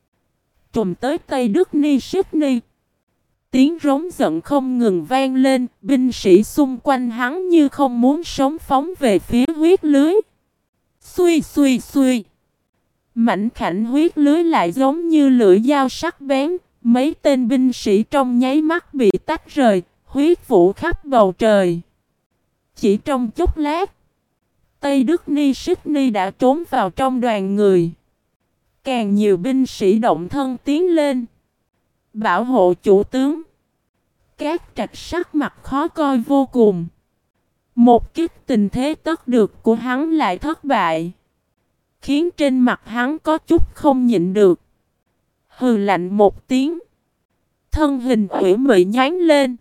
Trùm tới Tây Đức Ni Sít Ni. Tiếng rống giận không ngừng vang lên. Binh sĩ xung quanh hắn như không muốn sống phóng về phía huyết lưới. Xuy xuy xuy. Mảnh khảnh huyết lưới lại giống như lưỡi dao sắc bén. Mấy tên binh sĩ trong nháy mắt bị tách rời. Huyết vụ khắp bầu trời. Chỉ trong chốc lát, Tây Đức Ni Sít Ni đã trốn vào trong đoàn người. Càng nhiều binh sĩ động thân tiến lên. Bảo hộ chủ tướng. Các trạch sắc mặt khó coi vô cùng. Một kích tình thế tất được của hắn lại thất bại. Khiến trên mặt hắn có chút không nhịn được. Hừ lạnh một tiếng. Thân hình ủy mị nhánh lên.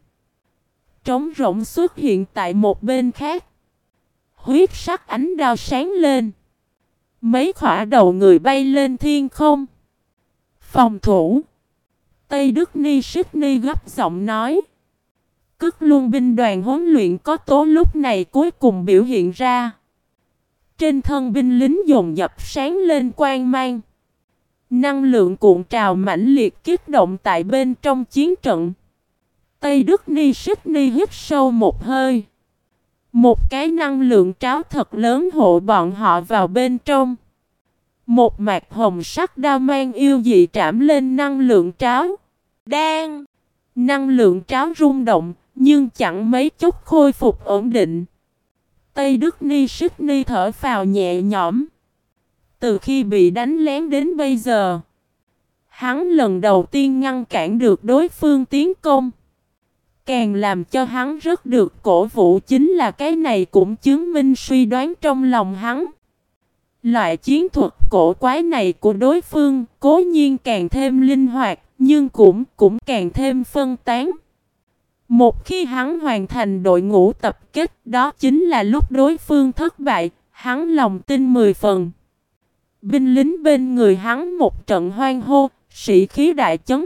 Trống rỗng xuất hiện tại một bên khác. Huyết sắc ánh đao sáng lên. Mấy khỏa đầu người bay lên thiên không. Phòng thủ. Tây Đức Ni Sít Ni gấp giọng nói. Cức Luân binh đoàn huấn luyện có tố lúc này cuối cùng biểu hiện ra. Trên thân binh lính dồn dập sáng lên quang mang. Năng lượng cuộn trào mãnh liệt kích động tại bên trong chiến trận. Tây Đức Ni Sít Ni hít sâu một hơi. Một cái năng lượng tráo thật lớn hộ bọn họ vào bên trong. Một mạc hồng sắc đao mang yêu dị trảm lên năng lượng tráo. Đang! Năng lượng tráo rung động, nhưng chẳng mấy chốc khôi phục ổn định. Tây Đức Ni Sít Ni thở phào nhẹ nhõm. Từ khi bị đánh lén đến bây giờ, hắn lần đầu tiên ngăn cản được đối phương tiến công. Càng làm cho hắn rất được cổ vũ chính là cái này cũng chứng minh suy đoán trong lòng hắn. Loại chiến thuật cổ quái này của đối phương cố nhiên càng thêm linh hoạt, nhưng cũng cũng càng thêm phân tán. Một khi hắn hoàn thành đội ngũ tập kết, đó chính là lúc đối phương thất bại, hắn lòng tin mười phần. Binh lính bên người hắn một trận hoan hô, sĩ khí đại chấn.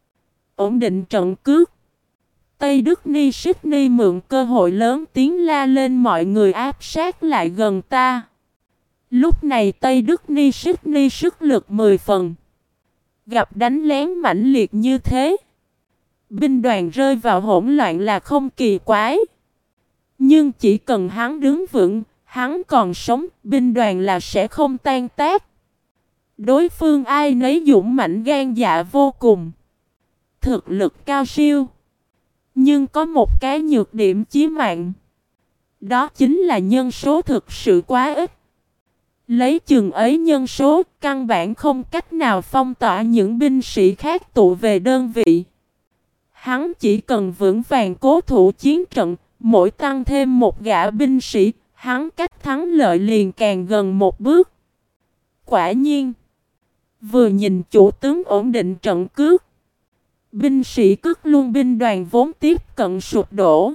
Ổn định trận cước. Tây Đức Ni Sít Ni mượn cơ hội lớn tiếng la lên mọi người áp sát lại gần ta. Lúc này Tây Đức Ni Sít Ni sức lực mười phần. Gặp đánh lén mãnh liệt như thế, binh đoàn rơi vào hỗn loạn là không kỳ quái. Nhưng chỉ cần hắn đứng vững, hắn còn sống, binh đoàn là sẽ không tan tác. Đối phương ai nấy dũng mãnh gan dạ vô cùng, thực lực cao siêu. Nhưng có một cái nhược điểm chí mạng. Đó chính là nhân số thực sự quá ít. Lấy chừng ấy nhân số, căn bản không cách nào phong tỏa những binh sĩ khác tụ về đơn vị. Hắn chỉ cần vững vàng cố thủ chiến trận, mỗi tăng thêm một gã binh sĩ, hắn cách thắng lợi liền càng gần một bước. Quả nhiên, vừa nhìn chủ tướng ổn định trận cước, binh sĩ Cức Luân binh đoàn vốn tiếp cận sụp đổ.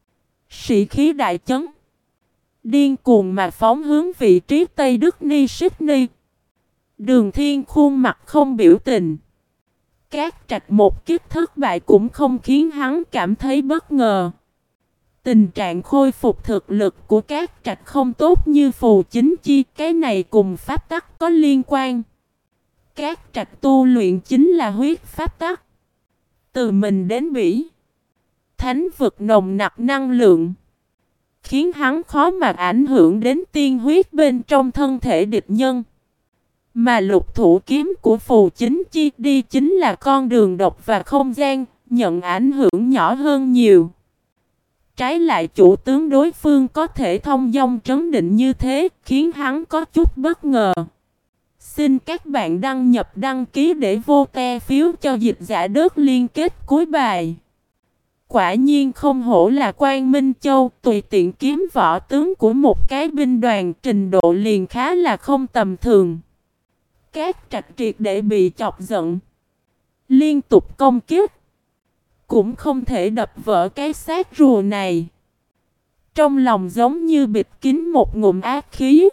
Sĩ khí đại chấn, điên cuồng mà phóng hướng vị trí Tây Đức Ni Sít Ni. Đường Thiên khuôn mặt không biểu tình. Cát Trạch một kiếp thất bại cũng không khiến hắn cảm thấy bất ngờ. Tình trạng khôi phục thực lực của Cát Trạch không tốt như Phù Chính Chi, cái này cùng pháp tắc có liên quan. Cát Trạch tu luyện chính là huyết pháp tắc. Từ mình đến bỉ, thánh vực nồng nặc năng lượng, khiến hắn khó mà ảnh hưởng đến tiên huyết bên trong thân thể địch nhân. Mà lục thủ kiếm của Phù Chính Chi đi chính là con đường độc và không gian, nhận ảnh hưởng nhỏ hơn nhiều. Trái lại chủ tướng đối phương có thể thông dong trấn định như thế, khiến hắn có chút bất ngờ. Xin các bạn đăng nhập đăng ký để vô te phiếu cho dịch giả đất liên kết cuối bài. Quả nhiên không hổ là Quang Minh Châu, tùy tiện kiếm võ tướng của một cái binh đoàn, trình độ liền khá là không tầm thường. Cát Trạch triệt để bị chọc giận, liên tục công kích, cũng không thể đập vỡ cái xác rùa này. Trong lòng giống như bịt kín một ngụm ác khí.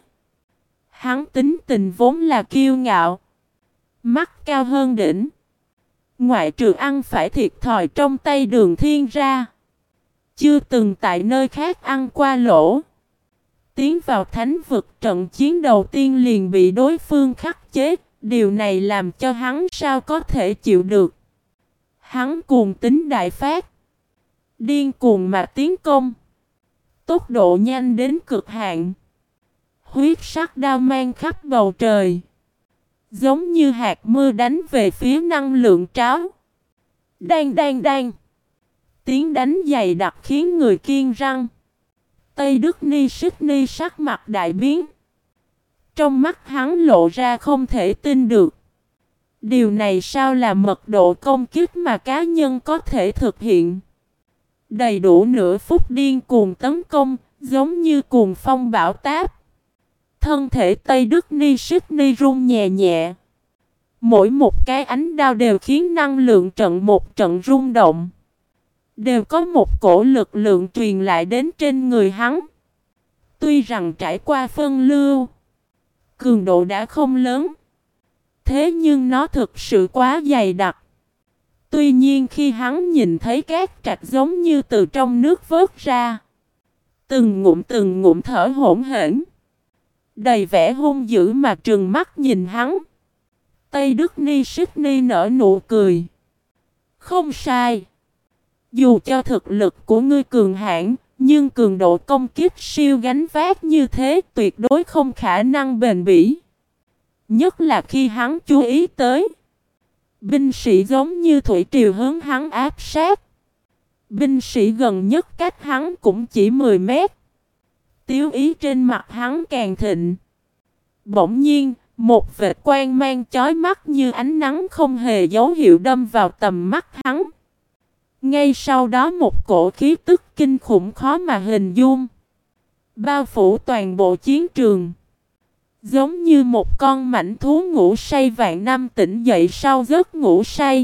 Hắn tính tình vốn là kiêu ngạo, mắt cao hơn đỉnh. Ngoại trừ ăn phải thiệt thòi trong tay Đường Thiên ra, chưa từng tại nơi khác ăn qua lỗ. Tiến vào thánh vực trận chiến đầu tiên liền bị đối phương khắc chế, điều này làm cho hắn sao có thể chịu được. Hắn cuồng tính đại phát, điên cuồng mà tiến công, tốc độ nhanh đến cực hạn. Huyết sắc đao mang khắp bầu trời, giống như hạt mưa đánh về phía năng lượng tráo. Đan đan đan, tiếng đánh dày đặc khiến người kiêng răng. Tây Đức Ni Sít Ni sắc mặt đại biến. Trong mắt hắn lộ ra không thể tin được. Điều này sao là mật độ công kích mà cá nhân có thể thực hiện? Đầy đủ nửa phút điên cuồng tấn công, giống như cuồng phong bão táp. Thân thể Tây Đức Ni Sít Ni rung nhẹ nhẹ. Mỗi một cái ánh đao đều khiến năng lượng trận một trận rung động. Đều có một cổ lực lượng truyền lại đến trên người hắn. Tuy rằng trải qua phân lưu, cường độ đã không lớn, thế nhưng nó thực sự quá dày đặc. Tuy nhiên khi hắn nhìn thấy Cát Trạch giống như từ trong nước vớt ra, từng ngụm từng ngụm thở hổn hển, đầy vẻ hung dữ mà trừng mắt nhìn hắn. Tây Đức Ni Sít Ni nở nụ cười. Không sai. Dù cho thực lực của ngươi cường hãn, nhưng cường độ công kích siêu gánh vác như thế tuyệt đối không khả năng bền bỉ. Nhất là khi hắn chú ý tới binh sĩ giống như thủy triều hướng hắn áp sát. Binh sĩ gần nhất cách hắn cũng chỉ mười mét. Tiếu ý trên mặt hắn càng thịnh. Bỗng nhiên, một vệt quang mang chói mắt như ánh nắng không hề dấu hiệu đâm vào tầm mắt hắn. Ngay sau đó một cổ khí tức kinh khủng khó mà hình dung bao phủ toàn bộ chiến trường. Giống như một con mãnh thú ngủ say vạn năm tỉnh dậy sau giấc ngủ say.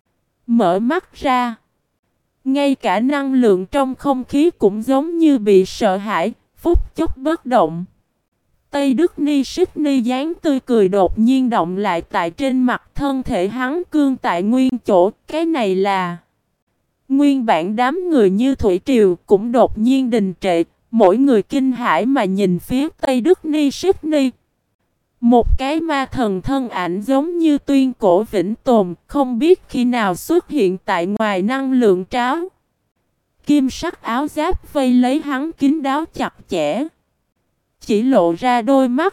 Mở mắt ra, ngay cả năng lượng trong không khí cũng giống như bị sợ hãi, phút chốc bất động. Tây Đức Ni Sít Ni dáng tươi cười đột nhiên động lại tại trên mặt, thân thể hắn cương tại nguyên chỗ. Cái này là nguyên bản đám người như thủy triều cũng đột nhiên đình trệ, mỗi người kinh hãi mà nhìn phía Tây Đức Ni Sít Ni. Một cái ma thần thân ảnh giống như tuyên cổ vĩnh tồn, không biết khi nào xuất hiện tại ngoài năng lượng tráo. Kim sắc áo giáp vây lấy hắn kín đáo chặt chẽ, chỉ lộ ra đôi mắt.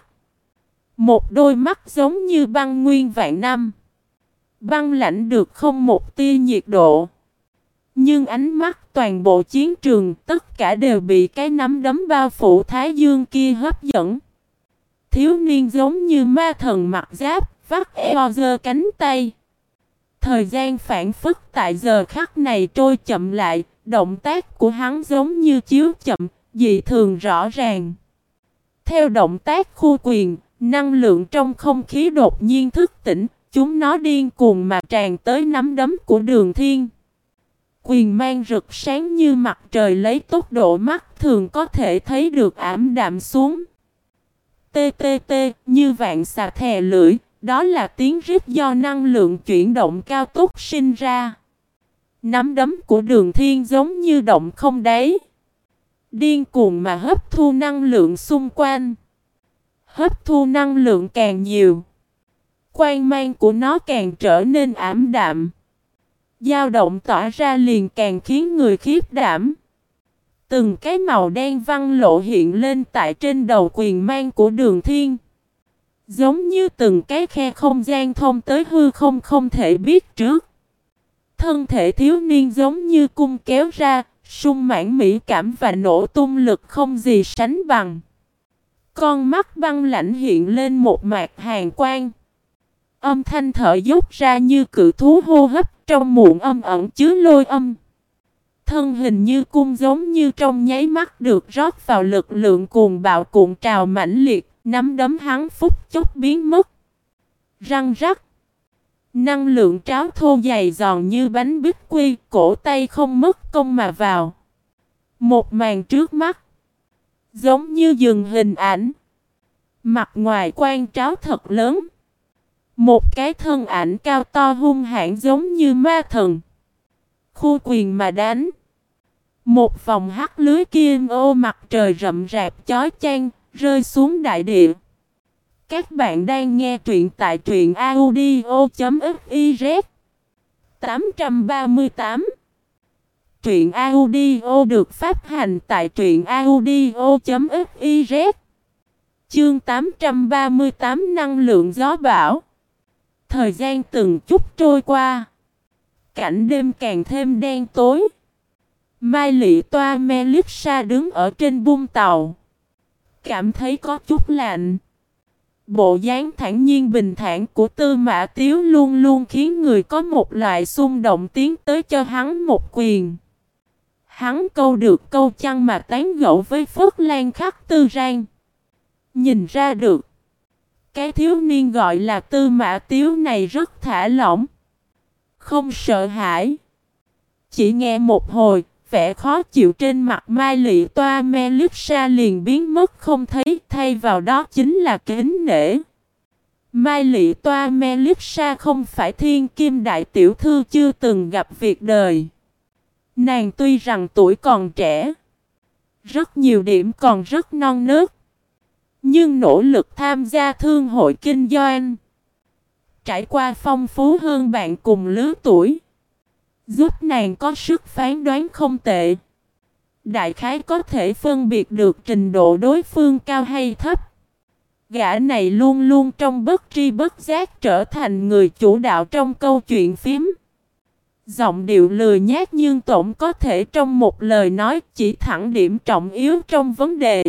Một đôi mắt giống như băng nguyên vạn năm, băng lãnh được không một tia nhiệt độ. Nhưng ánh mắt toàn bộ chiến trường tất cả đều bị cái nắm đấm bao phủ thái dương kia hấp dẫn. Thiếu niên giống như ma thần mặc giáp, vắt eo giơ cánh tay. Thời gian phản phất tại giờ khắc này trôi chậm lại, động tác của hắn giống như chiếu chậm, dị thường rõ ràng. Theo động tác khu quyền, năng lượng trong không khí đột nhiên thức tỉnh, chúng nó điên cuồng mà tràn tới nắm đấm của Đường Thiên. Quyền mang rực sáng như mặt trời lấy tốc độ mắt thường có thể thấy được ảm đạm xuống. Tê tê tê như vạn xà thè lưỡi, đó là tiếng rít do năng lượng chuyển động cao tốc sinh ra. Nắm đấm của Đường Thiên giống như động không đáy, điên cuồng mà hấp thu năng lượng xung quanh. Hấp thu năng lượng càng nhiều, quang mang của nó càng trở nên ảm đạm. Dao động tỏa ra liền càng khiến người khiếp đảm. Từng cái màu đen văn lộ hiện lên tại trên đầu quyền mang của Đường Thiên, giống như từng cái khe không gian thông tới hư không không thể biết trước. Thân thể thiếu niên giống như cung kéo ra, sung mãn mỹ cảm và nổ tung lực không gì sánh bằng. Con mắt băng lãnh hiện lên một mạt hàn quang. Âm thanh thở dốc ra như cự thú hô hấp, trong muộn âm ẩn chứa lôi âm. Thân hình như cung giống như trong nháy mắt được rót vào lực lượng cuồng bạo cuộn trào mãnh liệt, nắm đấm hắn phút chốc biến mất. Răng rắc. Năng lượng tráo thô dày giòn như bánh bít quy, cổ tay không mất công mà vào. Một màn trước mắt, giống như dừng hình ảnh. Mặt ngoài quan tráo thật lớn. Một cái thân ảnh cao to hung hãn giống như ma thần. Khu quyền mà đánh. Một vòng hắc lưới kim ô mặt trời rậm rạp chói chang, rơi xuống đại địa. Các bạn đang nghe truyện tại truyện audio chấm fiz. tám trăm ba mươi tám. Truyện audio được phát hành tại truyện audio chấm fiz. Chương tám trăm ba mươi tám năng lượng gió bão. Thời gian từng chút trôi qua, cảnh đêm càng thêm đen tối. Mai Lị Toa Melissa đứng ở trên bung tàu, cảm thấy có chút lạnh. Bộ dáng thản nhiên bình thản của Tư Mã Tiếu luôn luôn khiến người có một loại xung động tiến tới cho hắn một quyền. Hắn câu được câu chăng mà tán gẫu với Phất Lan Khắc Tư Rang. Nhìn ra được, cái thiếu niên gọi là Tư Mã Tiếu này rất thả lỏng, không sợ hãi. Chỉ nghe một hồi, vẻ khó chịu trên mặt Mai Lị Toa Melissa liền biến mất không thấy, thay vào đó chính là kính nể. Mai Lị Toa Melissa không phải thiên kim đại tiểu thư chưa từng gặp việc đời. Nàng tuy rằng tuổi còn trẻ, rất nhiều điểm còn rất non nớt, nhưng nỗ lực tham gia thương hội kinh doanh, trải qua phong phú hơn bạn cùng lứa tuổi, giúp nàng có sức phán đoán không tệ. Đại khái có thể phân biệt được trình độ đối phương cao hay thấp. Gã này luôn luôn trong bất tri bất giác trở thành người chủ đạo trong câu chuyện phím. Giọng điệu lười nhác nhưng tổng có thể trong một lời nói chỉ thẳng điểm trọng yếu trong vấn đề.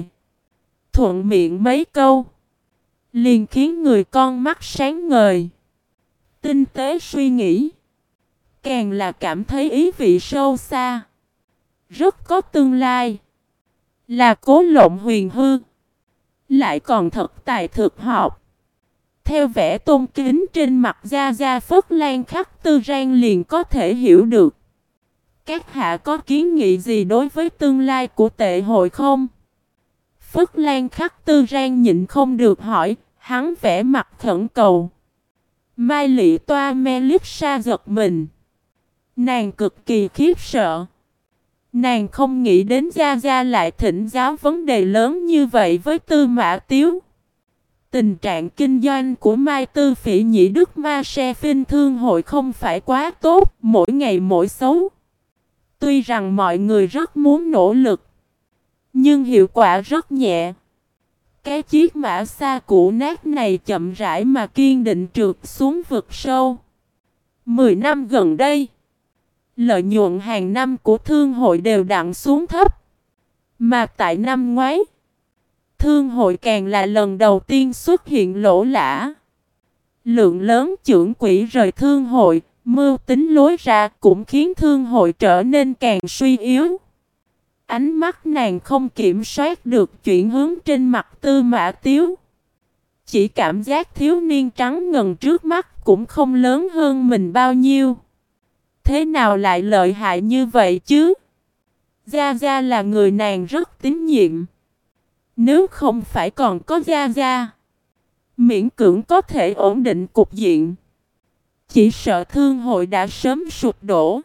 Thuận miệng mấy câu, liền khiến người con mắt sáng ngời. Tinh tế suy nghĩ, càng là cảm thấy ý vị sâu xa, rất có tương lai. Là Cố Lộng Huyền Hư, lại còn thật tài thực học. Theo vẻ tôn kính trên mặt Gia Gia Phất Lan Khắc Tư Rang liền có thể hiểu được. Các hạ có kiến nghị gì đối với tương lai của tệ hội không? Phất Lan Khắc Tư Rang nhịn không được hỏi, hắn vẽ mặt khẩn cầu. Mai Lị Toa Melissa giật mình. Nàng cực kỳ khiếp sợ. Nàng không nghĩ đến Gia Gia lại thỉnh giáo vấn đề lớn như vậy với Tư Mã Tiếu. Tình trạng kinh doanh của Mai Tư Phỉ Nhĩ Đức Ma Se Phinh Thương hội không phải quá tốt, mỗi ngày mỗi xấu. Tuy rằng mọi người rất muốn nỗ lực, nhưng hiệu quả rất nhẹ. Cái chiếc mã xa cũ nát này chậm rãi mà kiên định trượt xuống vực sâu. Mười năm gần đây, lợi nhuận hàng năm của thương hội đều đặn xuống thấp. Mà tại năm ngoái, thương hội càng là lần đầu tiên xuất hiện lỗ lã. Lượng lớn chưởng quỹ rời thương hội, mưu tính lối ra cũng khiến thương hội trở nên càng suy yếu. Ánh mắt nàng không kiểm soát được chuyển hướng trên mặt Tư Mã Tiếu. Chỉ cảm giác thiếu niên trắng ngần trước mắt cũng không lớn hơn mình bao nhiêu. Thế nào lại lợi hại như vậy chứ? Gia Gia là người nàng rất tín nhiệm. Nếu không phải còn có Gia Gia, miễn cưỡng có thể ổn định cục diện, chỉ sợ thương hội đã sớm sụp đổ.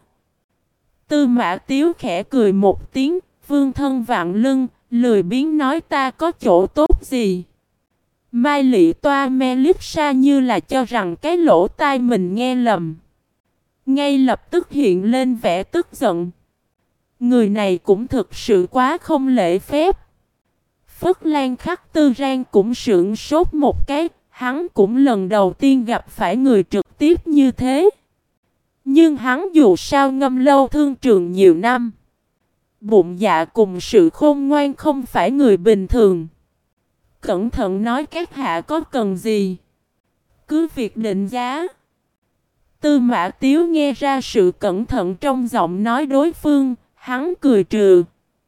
Tư Mã Tiếu khẽ cười một tiếng, vương thân vạn lưng, lười biếng nói ta có chỗ tốt gì. Mai Lị Toa Melissa như là cho rằng cái lỗ tai mình nghe lầm. Ngay lập tức hiện lên vẻ tức giận. Người này cũng thực sự quá không lễ phép. Phất Lan Khắc Tư Rang cũng sững sốt một cái, hắn cũng lần đầu tiên gặp phải người trực tiếp như thế. Nhưng hắn dù sao ngâm lâu thương trường nhiều năm, bụng dạ cùng sự khôn ngoan không phải người bình thường. Cẩn thận nói các hạ có cần gì, cứ việc định giá. Tư Mã Tiếu nghe ra sự cẩn thận trong giọng nói đối phương, hắn cười trừ.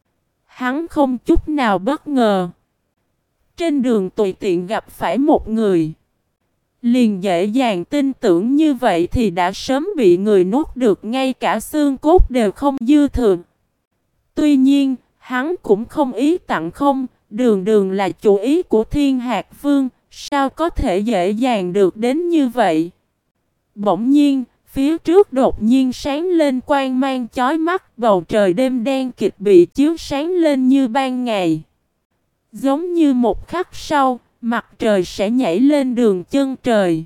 Hắn không chút nào bất ngờ. Trên đường tùy tiện gặp phải một người, liền dễ dàng tin tưởng như vậy thì đã sớm bị người nuốt được, ngay cả xương cốt đều không dư thừa. Tuy nhiên, hắn cũng không ý tặng không, đường đường là chủ ý của Thiên Hạc Vương, sao có thể dễ dàng được đến như vậy. Bỗng nhiên, phía trước đột nhiên sáng lên quang mang chói mắt, bầu trời đêm đen kịt bị chiếu sáng lên như ban ngày. Giống như một khắc sau, mặt trời sẽ nhảy lên đường chân trời.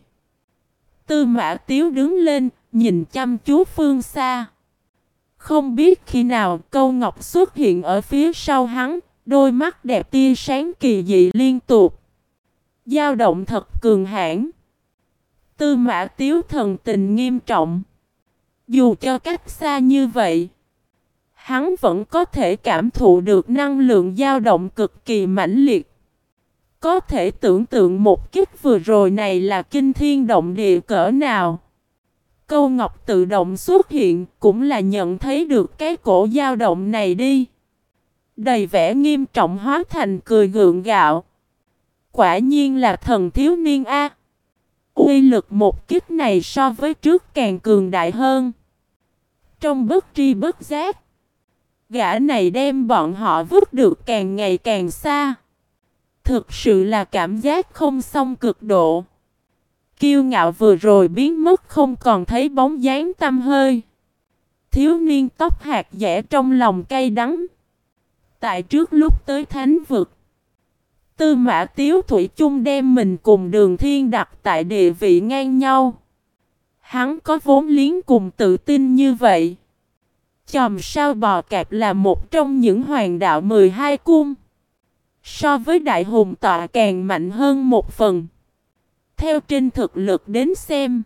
Tư Mã Tiếu đứng lên, nhìn chăm chú phương xa. Không biết khi nào Câu Ngọc xuất hiện ở phía sau hắn, đôi mắt đẹp tia sáng kỳ dị liên tục, dao động thật cường hãn. Tư Mã Tiếu thần tình nghiêm trọng. Dù cho cách xa như vậy, hắn vẫn có thể cảm thụ được năng lượng dao động cực kỳ mãnh liệt. Có thể tưởng tượng một kích vừa rồi này là kinh thiên động địa cỡ nào. Câu Ngọc tự động xuất hiện cũng là nhận thấy được cái cổ dao động này đi. Đầy vẻ nghiêm trọng hóa thành cười gượng gạo. Quả nhiên là thần thiếu niên A. Uy lực một kích này so với trước càng cường đại hơn. Trong bất tri bất giác, gã này đem bọn họ vứt được càng ngày càng xa. Thực sự là cảm giác không xong cực độ. kiêu ngạo vừa rồi biến mất không còn thấy bóng dáng tăm hơi. Thiếu niên tóc hạt dẻ trong lòng cay đắng. Tại trước lúc tới thánh vực, Tư Mã Tiếu thủy chung đem mình cùng Đường Thiên đặt tại địa vị ngang nhau. Hắn có vốn liếng cùng tự tin như vậy. Chòm sao bò cạp là một trong những hoàng đạo mười hai cung. So với đại hùng tọa càng mạnh hơn một phần. Theo trên thực lực đến xem,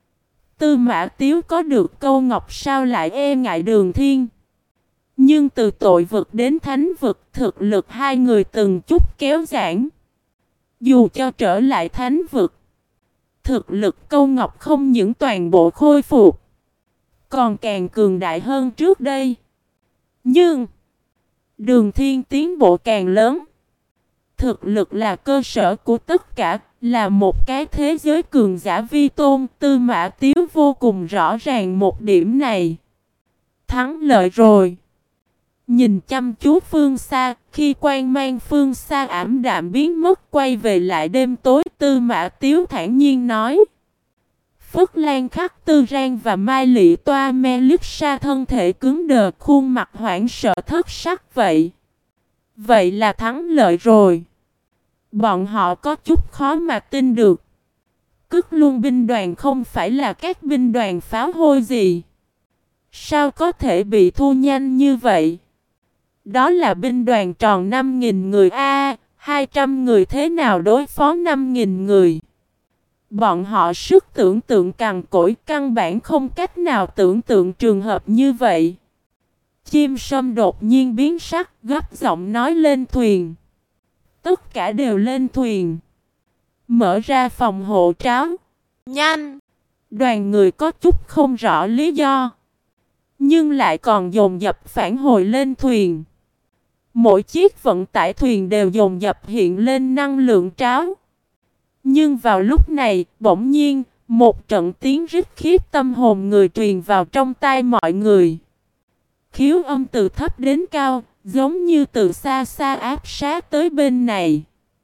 Tư Mã Tiếu có được câu ngọc sao lại e ngại Đường Thiên. Nhưng từ tội vực đến thánh vực, thực lực hai người từng chút kéo giãn. Dù cho trở lại thánh vực, thực lực câu ngọc không những toàn bộ khôi phục, còn càng cường đại hơn trước đây. Nhưng Đường Thiên tiến bộ càng lớn. Thực lực là cơ sở của tất cả, là một cái thế giới cường giả vi tôn. Tư Mã Tiếu vô cùng rõ ràng một điểm này. Thắng lợi rồi. Nhìn chăm chú phương xa, khi quang mang phương xa ảm đạm biến mất quay về lại đêm tối, Tư Mã Tiếu thản nhiên nói. Phất Lan Khắc Tư Rang và Mai Lị Toa Melissa thân thể cứng đờ, khuôn mặt hoảng sợ thất sắc vậy. Vậy là thắng lợi rồi. Bọn họ có chút khó mà tin được. Cức Luân binh đoàn không phải là các binh đoàn pháo hôi gì. Sao có thể bị thua nhanh như vậy? Đó là binh đoàn tròn năm nghìn người a, hai trăm người thế nào đối phó năm nghìn người? Bọn họ sức tưởng tượng cằn cỗi, căn bản không cách nào tưởng tượng trường hợp như vậy. Chim sâm đột nhiên biến sắc, gấp giọng nói lên thuyền. Tất cả đều lên thuyền. Mở ra phòng hộ tráo. Nhanh! Đoàn người có chút không rõ lý do, nhưng lại còn dồn dập phản hồi lên thuyền. Mỗi chiếc vận tải thuyền đều dồn dập hiện lên năng lượng tráo. Nhưng vào lúc này, bỗng nhiên, một trận tiếng rít khiếp tâm hồn người truyền vào trong tai mọi người. Khiếu âm từ thấp đến cao, giống như từ xa xa áp sát tới bên này.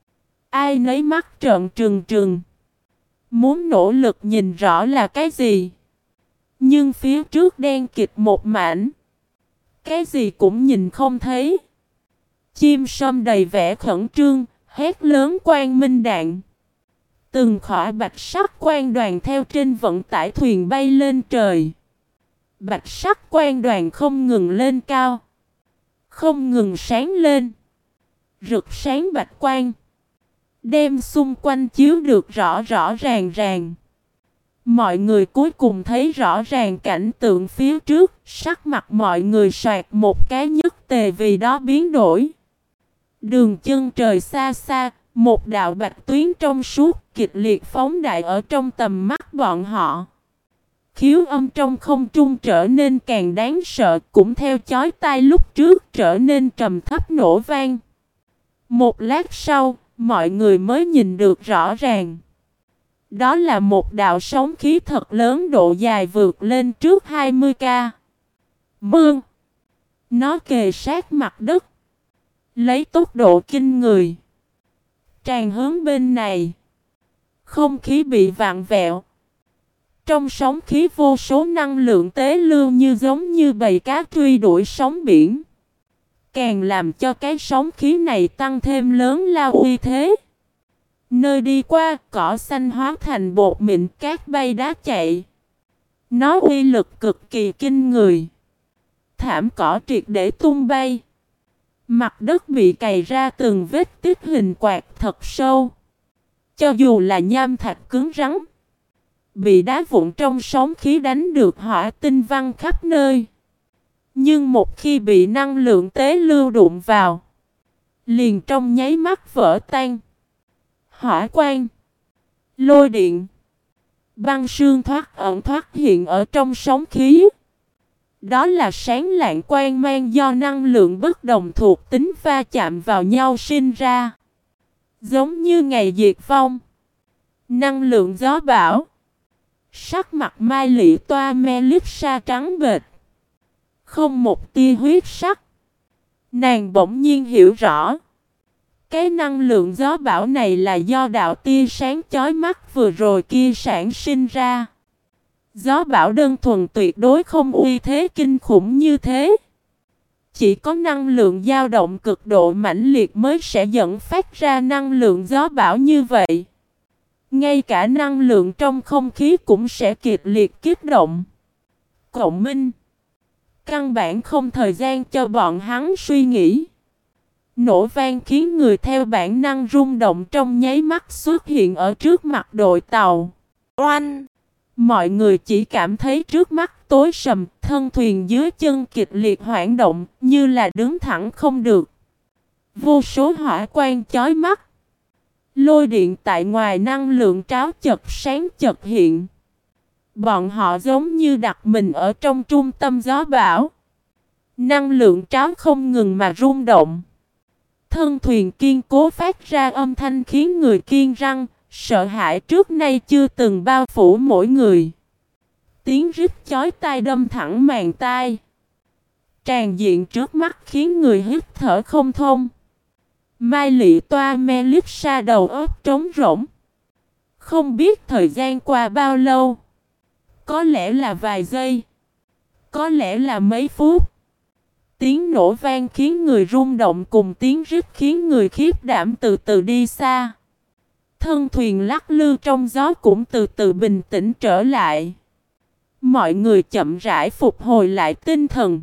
Ai nấy mắt trợn trừng trừng, muốn nỗ lực nhìn rõ là cái gì. Nhưng phía trước đen kịt một mảnh, cái gì cũng nhìn không thấy. Chim sâm đầy vẻ khẩn trương, hét lớn quang minh đạn. Từng khỏa bạch sắc quang đoàn theo trên vận tải thuyền bay lên trời. Bạch sắc quang đoàn không ngừng lên cao, không ngừng sáng lên, rực sáng bạch quang, đem xung quanh chiếu được rõ rõ ràng ràng. Mọi người cuối cùng thấy rõ ràng cảnh tượng phía trước, sắc mặt mọi người soạt một cái nhất tề vì đó biến đổi. Đường chân trời xa xa, một đạo bạch tuyến trong suốt kịch liệt phóng đại ở trong tầm mắt bọn họ. Khiếu âm trong không trung trở nên càng đáng sợ, cũng theo chói tai lúc trước trở nên trầm thấp nổ vang. Một lát sau, mọi người mới nhìn được rõ ràng. Đó là một đạo sóng khí thật lớn độ dài vượt lên trước hai mươi ki lô mét. Nó kề sát mặt đất, lấy tốc độ kinh người tràn hướng bên này. Không khí bị vặn vẹo. Trong sóng khí vô số năng lượng tế lưu như giống như bầy cá truy đuổi sóng biển. Càng làm cho cái sóng khí này tăng thêm lớn lao uy thế. Nơi đi qua, cỏ xanh hóa thành bột mịn, cát bay đá chạy. Nó uy lực cực kỳ kinh người. Thảm cỏ triệt để tung bay. Mặt đất bị cày ra từng vết tích hình quạt thật sâu. Cho dù là nham thạch cứng rắn, bị đá vụn trong sóng khí đánh được hỏa tinh văng khắp nơi. Nhưng một khi bị năng lượng tế lưu đụng vào, liền trong nháy mắt vỡ tan. Hỏa quang, lôi điện, băng sương thoát ẩn thoát hiện ở trong sóng khí. Đó là sáng lạng quang mang do năng lượng bất đồng thuộc tính va chạm vào nhau sinh ra. Giống như ngày diệt vong, năng lượng gió bão. Sắc mặt Mai Lị Toa Melissa trắng bệch, không một tia huyết sắc. Nàng bỗng nhiên hiểu rõ, Cái năng lượng gió bão này là do đạo tia sáng chói mắt vừa rồi kia sản sinh ra. Gió bão đơn thuần tuyệt đối không uy thế kinh khủng như thế. Chỉ có năng lượng dao động cực độ mãnh liệt mới sẽ dẫn phát ra năng lượng gió bão như vậy. Ngay cả năng lượng trong không khí cũng sẽ kịch liệt kích động. Cộng minh. Căn bản không thời gian cho bọn hắn suy nghĩ. Nổ vang khiến người theo bản năng rung động trong nháy mắt xuất hiện ở trước mặt đội tàu. Oanh! Mọi người chỉ cảm thấy trước mắt tối sầm, thân thuyền dưới chân kịch liệt hoảng động, như là đứng thẳng không được. Vô số hỏa quang chói mắt. Lôi điện tại ngoài năng lượng tráo chật sáng chật hiện. Bọn họ giống như đặt mình ở trong trung tâm gió bão. Năng lượng tráo không ngừng mà rung động. Thân thuyền kiên cố phát ra âm thanh khiến người kiên răng, sợ hãi trước nay chưa từng bao phủ mỗi người. Tiếng rít chói tai đâm thẳng màng tai. Tràn diện trước mắt khiến người hít thở không thông. Mai Lị Toa Melissa đầu óc trống rỗng. Không biết thời gian qua bao lâu. Có lẽ là vài giây. Có lẽ là mấy phút. Tiếng nổ vang khiến người rung động cùng tiếng rít khiến người khiếp đảm từ từ đi xa. Thân thuyền lắc lư trong gió cũng từ từ bình tĩnh trở lại. Mọi người chậm rãi phục hồi lại tinh thần.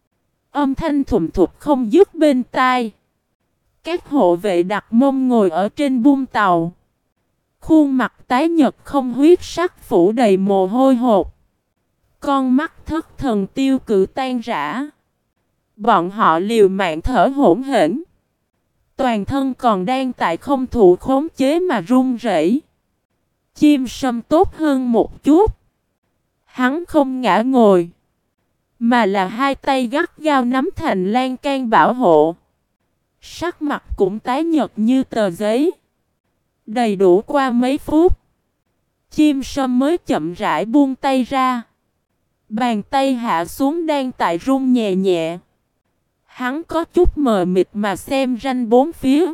Âm thanh thùng thụt không dứt bên tai. Các hộ vệ đặt mông ngồi ở trên bung tàu. Khuôn mặt tái nhợt không huyết sắc phủ đầy mồ hôi hột. Con mắt thất thần tiêu cự tan rã. Bọn họ liều mạng thở hổn hển. Toàn thân còn đang tại không thụ khống chế mà run rẩy. Chim sâm tốt hơn một chút. Hắn không ngã ngồi, mà là hai tay gắt gao nắm thành lan can bảo hộ. Sắc mặt cũng tái nhợt như tờ giấy. Đầy đủ qua mấy phút, chim sâm mới chậm rãi buông tay ra. Bàn tay hạ xuống đang tại run nhẹ nhẹ. Hắn có chút mờ mịt mà xem ranh bốn phía.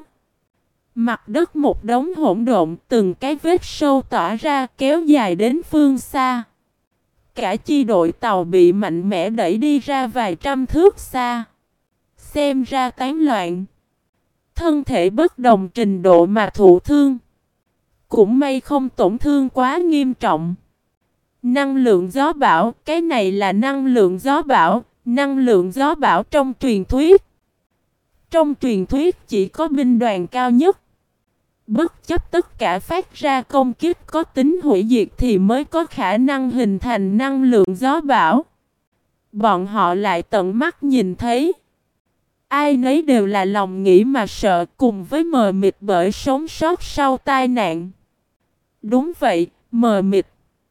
Mặt đất một đống hỗn độn, từng cái vết sâu tỏa ra kéo dài đến phương xa. Cả chi đội tàu bị mạnh mẽ đẩy đi ra vài trăm thước xa. Xem ra tán loạn. Thân thể bất đồng trình độ mà thụ thương. Cũng may không tổn thương quá nghiêm trọng. Năng lượng gió bão, cái này là năng lượng gió bão, năng lượng gió bão trong truyền thuyết. Trong truyền thuyết chỉ có binh đoàn cao nhất. Bất chấp tất cả phát ra công kích có tính hủy diệt thì mới có khả năng hình thành năng lượng gió bão. Bọn họ lại tận mắt nhìn thấy. Ai nấy đều là lòng nghĩ mà sợ cùng với mờ mịt bởi sống sót sau tai nạn. Đúng vậy, mờ mịt.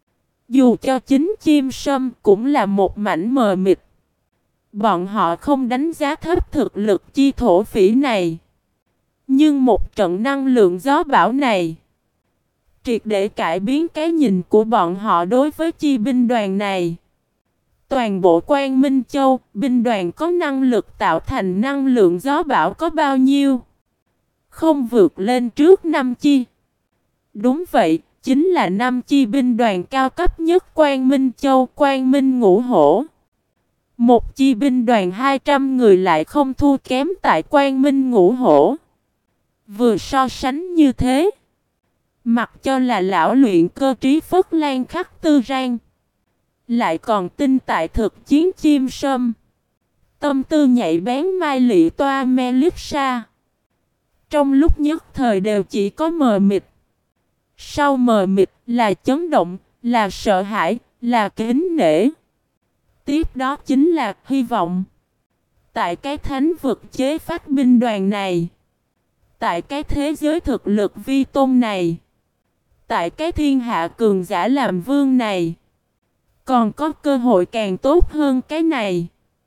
Dù cho chính chim sâm cũng là một mảnh mờ mịt. Bọn họ không đánh giá thấp thực lực chi thổ phỉ này. Nhưng một trận năng lượng gió bão này triệt để cải biến cái nhìn của bọn họ đối với chi binh đoàn này. Toàn bộ Quang Minh Châu, binh đoàn có năng lực tạo thành năng lượng gió bão có bao nhiêu? Không vượt lên trước năm chi. Đúng vậy, chính là năm chi binh đoàn cao cấp nhất Quang Minh Châu, Quang Minh Ngũ Hổ. Một chi binh đoàn hai trăm người lại không thua kém tại Quang Minh Ngũ Hổ. Vừa so sánh như thế, mặc cho là lão luyện cơ trí Phất Lan Khắc Tư Rang, lại còn tin tại thực chiến chim sâm. Tâm tư nhạy bén Mai Lị Toa Melissa. Trong lúc nhất thời đều chỉ có mờ mịt. Sau mờ mịt là chấn động, là sợ hãi, là kính nể. Tiếp đó chính là hy vọng. Tại cái thánh vực chế phát binh đoàn này, tại cái thế giới thực lực vi tôn này, tại cái thiên hạ cường giả làm vương này, còn có cơ hội càng tốt hơn cái này.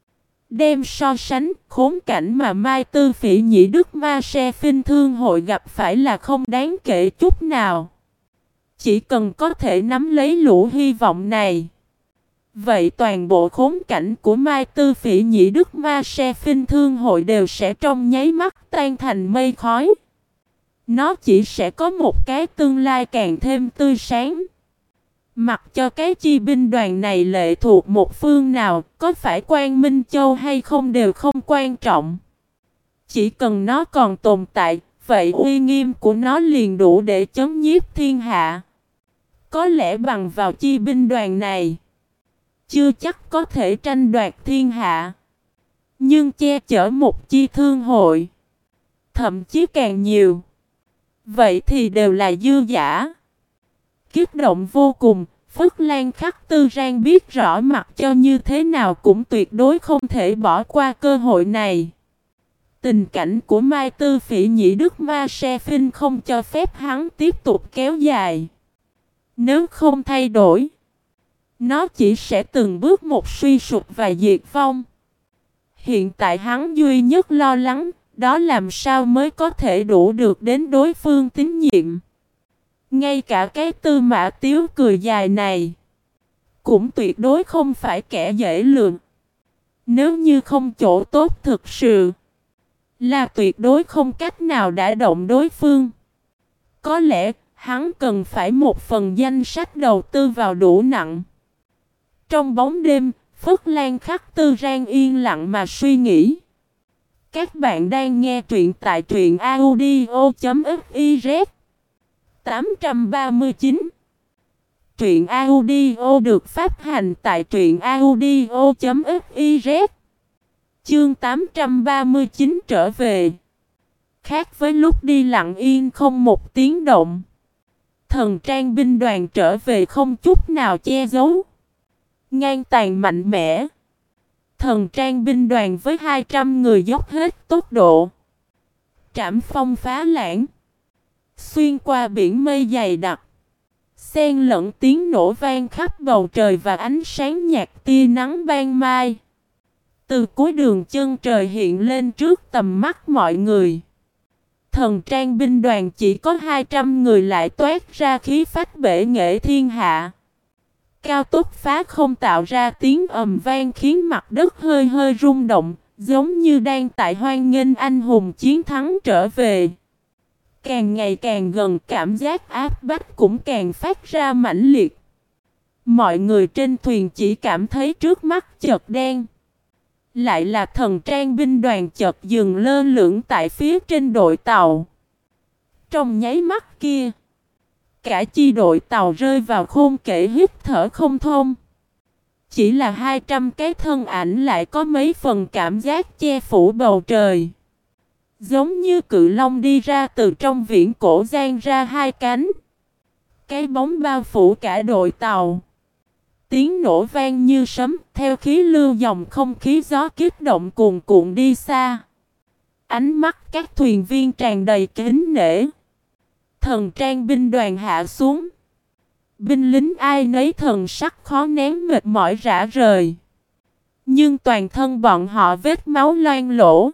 Đem so sánh khốn cảnh mà Mai Tư Phỉ Nhĩ Đức Ma Se Phinh Thương hội gặp phải là không đáng kể chút nào. Chỉ cần có thể nắm lấy lũ hy vọng này, vậy toàn bộ khốn cảnh của Mai Tư Phỉ Nhĩ Đức Ma Se Phinh Thương hội đều sẽ trong nháy mắt tan thành mây khói. Nó chỉ sẽ có một cái tương lai càng thêm tươi sáng. Mặc cho cái chi binh đoàn này lệ thuộc một phương nào, có phải Quang Minh Châu hay không đều không quan trọng. Chỉ cần nó còn tồn tại, vậy uy nghiêm của nó liền đủ để chấn nhiếp thiên hạ. Có lẽ bằng vào chi binh đoàn này, chưa chắc có thể tranh đoạt thiên hạ. Nhưng che chở một chi thương hội, thậm chí càng nhiều, vậy thì đều là dư giả. Kích động vô cùng, Phất Lan Khắc Tư Rang biết rõ mặt cho như thế nào cũng tuyệt đối không thể bỏ qua cơ hội này. Tình cảnh của Mai Tư Phỉ Nhĩ Đức Ma Se Phinh không cho phép hắn tiếp tục kéo dài. Nếu không thay đổi, nó chỉ sẽ từng bước một suy sụp và diệt vong. Hiện tại hắn duy nhất lo lắng, đó làm sao mới có thể đủ được đến đối phương tín nhiệm. Ngay cả cái Tư Mã Tiếu cười dài này cũng tuyệt đối không phải kẻ dễ lường. Nếu như không chỗ tốt thực sự, là tuyệt đối không cách nào đả động đối phương. Có lẽ hắn cần phải một phần danh sách đầu tư vào đủ nặng. Trong bóng đêm, Phất Lan Khắc Tư Rang yên lặng mà suy nghĩ. Các bạn đang nghe truyện tại truyện audio chấm fiz. tám trăm ba mươi chín. Truyện audio được phát hành tại truyện audio chấm fiz. Chương tám trăm ba mươi chín trở về. Khác với lúc đi lặng yên không một tiếng động, Thần Trang binh đoàn trở về không chút nào che giấu. Ngang tàn mạnh mẽ. Thần Trang binh đoàn với hai trăm người dốc hết tốc độ, trảm phong phá lãng, xuyên qua biển mây dày đặc, xen lẫn tiếng nổ vang khắp bầu trời và ánh sáng nhạt tia nắng ban mai. Từ cuối đường chân trời hiện lên trước tầm mắt mọi người. Thần Trang binh đoàn chỉ có hai trăm người lại toát ra khí phách bể nghệ thiên hạ. Cao tốc phá không tạo ra tiếng ầm vang khiến mặt đất hơi hơi rung động, giống như đang tại hoan nghênh anh hùng chiến thắng trở về. Càng ngày càng gần, cảm giác áp bách cũng càng phát ra mãnh liệt. Mọi người trên thuyền chỉ cảm thấy trước mắt chợt đen. Lại là Thần Trang binh đoàn chợt dừng lơ lửng tại phía trên đội tàu. Trong nháy mắt kia, cả chi đội tàu rơi vào khôn kể hít thở không thông. Chỉ là hai trăm cái thân ảnh lại có mấy phần cảm giác che phủ bầu trời. Giống như cự long đi ra từ trong viễn cổ giang ra hai cánh. Cái bóng bao phủ cả đội tàu. Tiếng nổ vang như sấm, theo khí lưu dòng không khí gió kích động cuồn cuộn đi xa. Ánh mắt các thuyền viên tràn đầy kính nể. Thần Trang binh đoàn hạ xuống. Binh lính ai nấy thần sắc khó nén mệt mỏi rã rời. Nhưng toàn thân bọn họ vết máu loang lỗ.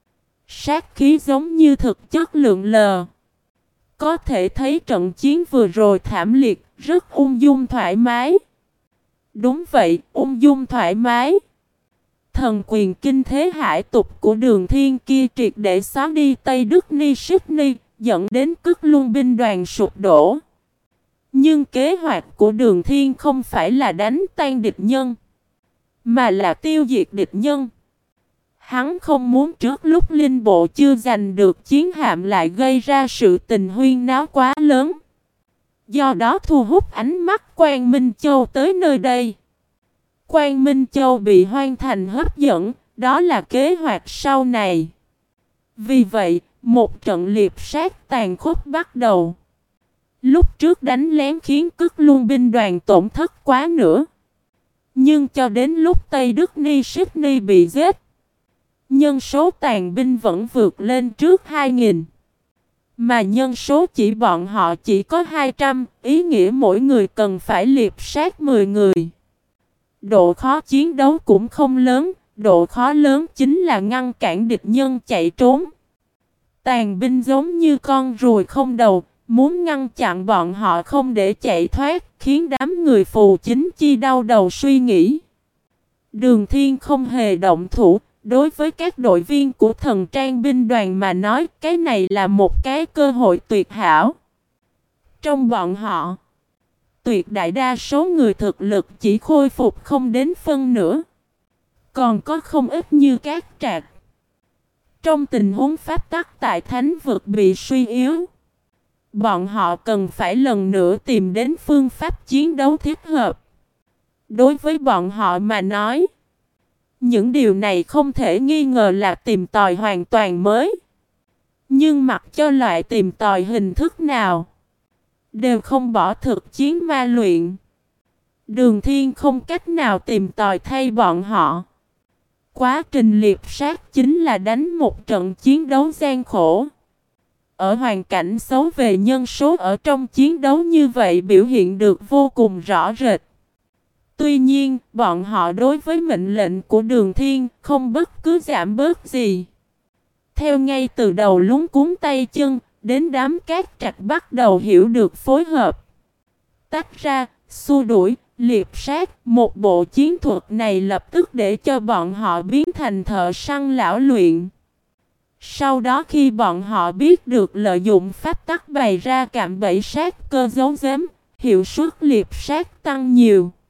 Sát khí giống như thực chất lượn lờ. Có thể thấy trận chiến vừa rồi thảm liệt, rất ung dung thoải mái. Đúng vậy, ung dung thoải mái. Thần quyền kinh thế hải tục của Đường Thiên kia triệt để xóa đi Tây Đức Ni Sydney, dẫn đến Cức Luân binh đoàn sụp đổ. Nhưng kế hoạch của Đường Thiên không phải là đánh tan địch nhân, mà là tiêu diệt địch nhân. Hắn không muốn trước lúc linh bộ chưa giành được chiến hạm lại gây ra sự tình huyên náo quá lớn. Do đó thu hút ánh mắt Quang Minh Châu tới nơi đây. Quang Minh Châu bị Hoan Thành hấp dẫn, đó là kế hoạch sau này. Vì vậy, một trận liệp sát tàn khốc bắt đầu. Lúc trước đánh lén khiến Cức Luân binh đoàn tổn thất quá nữa. Nhưng cho đến lúc Tây Đức Ni Sydney bị giết, nhân số tàn binh vẫn vượt lên trước hai nghìn. Mà nhân số chỉ bọn họ chỉ có hai trăm, ý nghĩa mỗi người cần phải liệp sát mười người. Độ khó chiến đấu cũng không lớn, độ khó lớn chính là ngăn cản địch nhân chạy trốn. Tàn binh giống như con ruồi không đầu, muốn ngăn chặn bọn họ không để chạy thoát, khiến đám người phù chính chi đau đầu suy nghĩ. Đường Thiên không hề động thủ, Đối với các đội viên của thần trang binh đoàn mà nói, cái này là một cái cơ hội tuyệt hảo. Trong bọn họ, tuyệt đại đa số người thực lực chỉ khôi phục không đến phân nửa. Còn có không ít như các trạc. Trong tình huống pháp tắc tại thánh vực bị suy yếu, bọn họ cần phải lần nữa tìm đến phương pháp chiến đấu thích hợp. Đối với bọn họ mà nói, những điều này không thể nghi ngờ là tìm tòi hoàn toàn mới. Nhưng mặc cho loại tìm tòi hình thức nào, đều không bỏ thực chiến ma luyện. Đường Thiên không cách nào tìm tòi thay bọn họ. Quá trình liệp sát chính là đánh một trận chiến đấu gian khổ. Ở hoàn cảnh xấu về nhân số ở trong chiến đấu như vậy biểu hiện được vô cùng rõ rệt. Tuy nhiên, bọn họ đối với mệnh lệnh của Đường Thiên không bất cứ giảm bớt gì. Theo ngay từ đầu lúng cuốn tay chân, đến đám cát trạch bắt đầu hiểu được phối hợp. Tách ra, xua đuổi, liệp sát, một bộ chiến thuật này lập tức để cho bọn họ biến thành thợ săn lão luyện. Sau đó khi bọn họ biết được lợi dụng pháp tắc bày ra cạm bẫy sát cơ giấu giếm, hiệu suất liệp sát tăng nhiều.